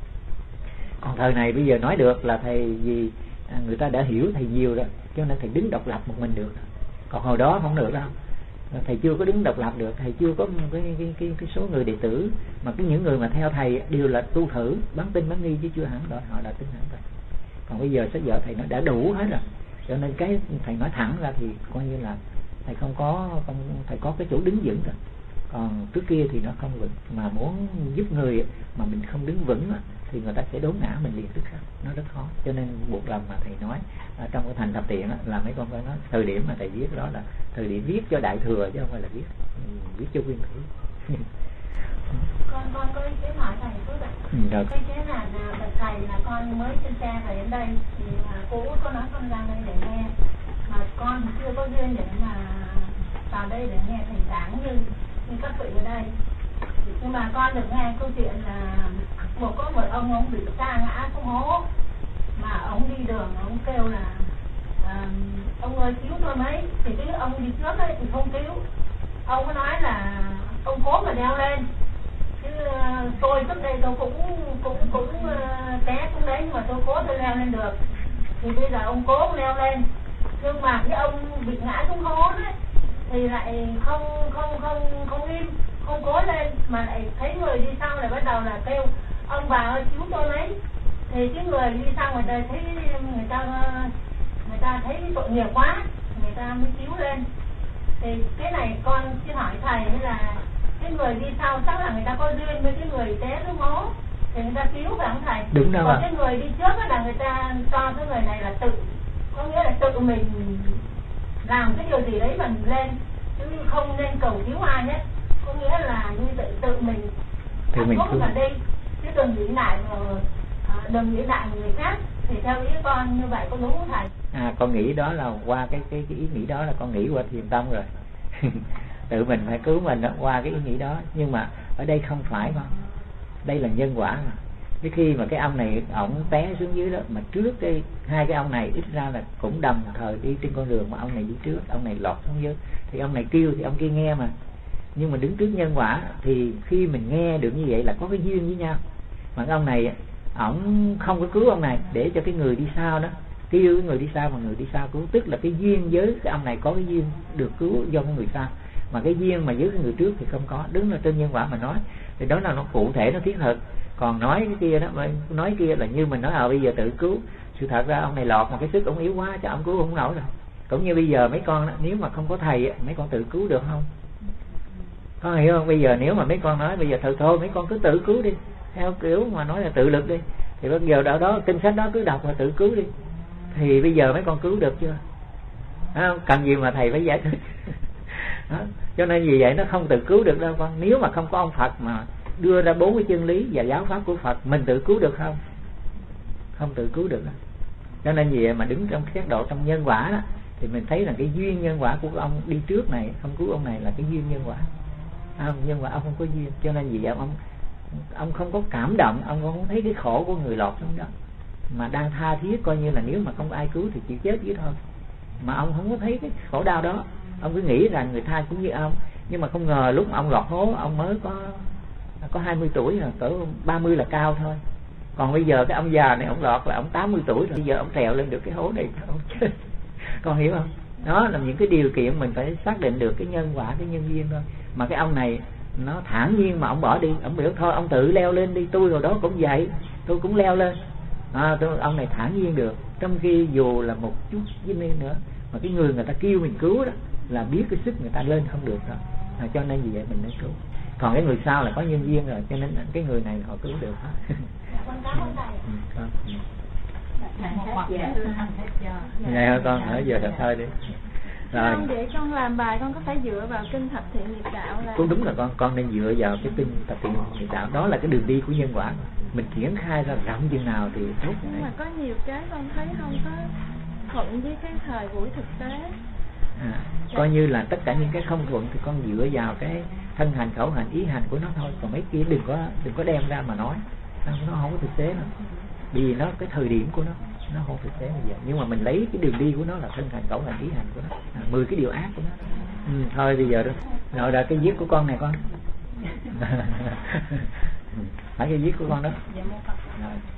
Còn thời này bây giờ nói được là thầy vì người ta đã hiểu thầy nhiều rồi, cho nên thầy đứng độc lập một mình được. Còn hồi đó không được đâu, thầy chưa có đứng độc lập được, thầy chưa có cái số người đệ tử, mà những người mà theo thầy đều là tu thử, bán tin bán nghi chứ chưa hẳn đòi họ là tin hẳn rồi. Còn bây giờ sách vở thầy nó đã đủ hết rồi, cho nên cái thầy nói thẳng ra thì coi như là thầy thầy có cái chỗ đứng vững rồi. Còn trước kia thì nó không vững, mà muốn giúp người mà mình không đứng vững thì người ta sẽ đốn ngã mình liền tức khắc, nó rất khó. Cho nên buộc lòng mà thầy nói trong cái thành thập thiện là mấy con phải nói thời điểm mà thầy viết đó là thời điểm viết cho đại thừa chứ không phải là viết cho nguyên thủy. Con có ý kiến hỏi thầy chút ạ. Cái chế là thầy là con mới trên xe thầy đến đây thì cô có nói con ra đây để nghe, mà con chưa có duyên để mà vào đây để nghe thầy giảng như các vị ở đây. Nhưng mà con được nghe câu chuyện là có một ông bị sa ngã xuống hố, mà ông đi đường ông kêu là ông ơi cứu tôi mấy, thì cái ông đi trước ấy thì không cứu, ông có nói là ông cố mà leo lên, chứ tôi trước đây tôi cũng té xuống đấy, nhưng mà tôi cố tôi leo lên được. Thì bây giờ ông cố leo lên, nhưng mà cái ông bị ngã xuống hố đấy thì lại không im, không cố lên, mà lại thấy người đi sau lại bắt đầu là kêu ông bà ơi cứu tôi lấy. Thì cái người đi sau người ta thấy tội nghiệp quá, người ta mới cứu lên. Thì cái này con xin hỏi thầy là cái người đi sau chắc là người ta có duyên với cái người té xuống hố thì người ta cứu phải không thầy? Đúng đâu. Còn cái người đi trước là người ta cho cái người này là tự, có nghĩa là tự mình làm cái điều gì đấy mà mình lên, chứ không nên cầu cứu ai hết. Có nghĩa là như tự mình hạnh phúc mà đi, chứ đừng nghĩ lại người khác. Thì theo ý con như vậy có đúng không thầy? Con nghĩ đó là qua cái ý nghĩ đó là con nghĩ qua thiền tông rồi. Tự mình phải cứu mình đó, qua cái ý nghĩ đó. Nhưng mà ở đây không phải mà đây là nhân quả mà. Cái khi mà cái ông này ổng té xuống dưới đó, mà trước hai cái ông này ít ra là cũng đồng thời đi trên con đường, mà ông này đi trước, ông này lọt xuống dưới, thì ông này kêu thì ông kia nghe mà. Nhưng mà đứng trước nhân quả thì khi mình nghe được như vậy là có cái duyên với nhau. Mà ông này ổng không có cứu ông này, để cho cái người đi sau đó kêu cái người đi sau, mà người đi sau cứu, tức là cái duyên với cái ông này có cái duyên được cứu do cái người sau, mà cái duyên mà với cái người trước thì không có. Đứng là trên nhân quả mà nói thì đó là nó cụ thể, nó thiết thực. Còn nói cái kia đó, nói kia là như mình nói bây giờ tự cứu. Sự thật ra ông này lọt mà cái sức ông yếu quá, cho ông cứu không nổi rồi. Cũng như bây giờ mấy con đó, nếu mà không có thầy mấy con tự cứu được không? Con hiểu không? Bây giờ nếu mà mấy con nói bây giờ thôi mấy con cứ tự cứu đi, theo kiểu mà nói là tự lực đi, thì bây giờ đó kinh sách đó cứ đọc là tự cứu đi, thì bây giờ mấy con cứu được chưa? Cần gì mà thầy phải giải thích. Cho nên vì vậy nó không tự cứu được đâu con. Nếu mà không có ông Phật mà đưa ra 4 cái chân lý và giáo pháp của Phật, mình tự cứu được không? Không tự cứu được đâu. Cho nên vì vậy mà đứng trong xét độ trong nhân quả đó, thì mình thấy là cái duyên nhân quả của ông đi trước này không cứu ông này là cái duyên nhân quả. Nhân quả ông không có duyên, cho nên vì vậy ông ông không có cảm động, ông không thấy cái khổ của người lọt trong đó, mà đang tha thiết coi như là nếu mà không ai cứu thì chịu chết vậy thôi, mà ông không có thấy cái khổ đau đó. Ông cứ nghĩ rằng người tha cũng như ông, nhưng mà không ngờ lúc mà ông lọt hố ông mới có 20 tuổi rồi, cỡ 30 là cao thôi. Còn bây giờ cái ông già này ông lọt là ông 80 tuổi rồi, bây giờ ông trèo lên được cái hố này ông chết. Con hiểu không? Đó là những cái điều kiện mình phải xác định được cái nhân quả, cái nhân duyên thôi. Mà cái ông này nó thản nhiên mà ông bỏ đi, ông biểu thôi ông tự leo lên đi, tôi rồi đó cũng vậy, tôi cũng leo lên. Ông này thản nhiên được, trong khi dù là một chút với nữa mà cái người ta kêu mình cứu đó là biết cái sức người ta lên không được đâu, cho nên vì vậy mình mới cứu. Còn cái người sau là có nhân duyên rồi, cho nên cái người này họ cứu được. Dạ con ở giờ thật thôi đi. Rồi. Vậy con làm bài con có phải dựa vào kinh Thập Thiện Nghiệp Đạo là? Cũng đúng là con nên dựa vào cái kinh Thập Thiện Nghiệp Đạo, đó là cái đường đi của nhân quả. Mình triển khai ra rộng chừng nào thì tốt. Nhưng mà có nhiều cái con thấy không có thuận với cái thời buổi thực tế. Coi như là tất cả những cái không thuận thì con dựa vào cái thân hành, khẩu hành, ý hành của nó thôi. Còn mấy kia đừng có đem ra mà nói, nó không có thực tế đâu. Vì nó cái thời điểm của nó không thực tế như vậy. Nhưng mà mình lấy cái đường đi của nó là thân hành, khẩu hành, ý hành của nó, 10 cái điều ác của nó. Thôi bây giờ đó, rồi là cái viết của con này con. Phải cái viết của con đó. Rồi.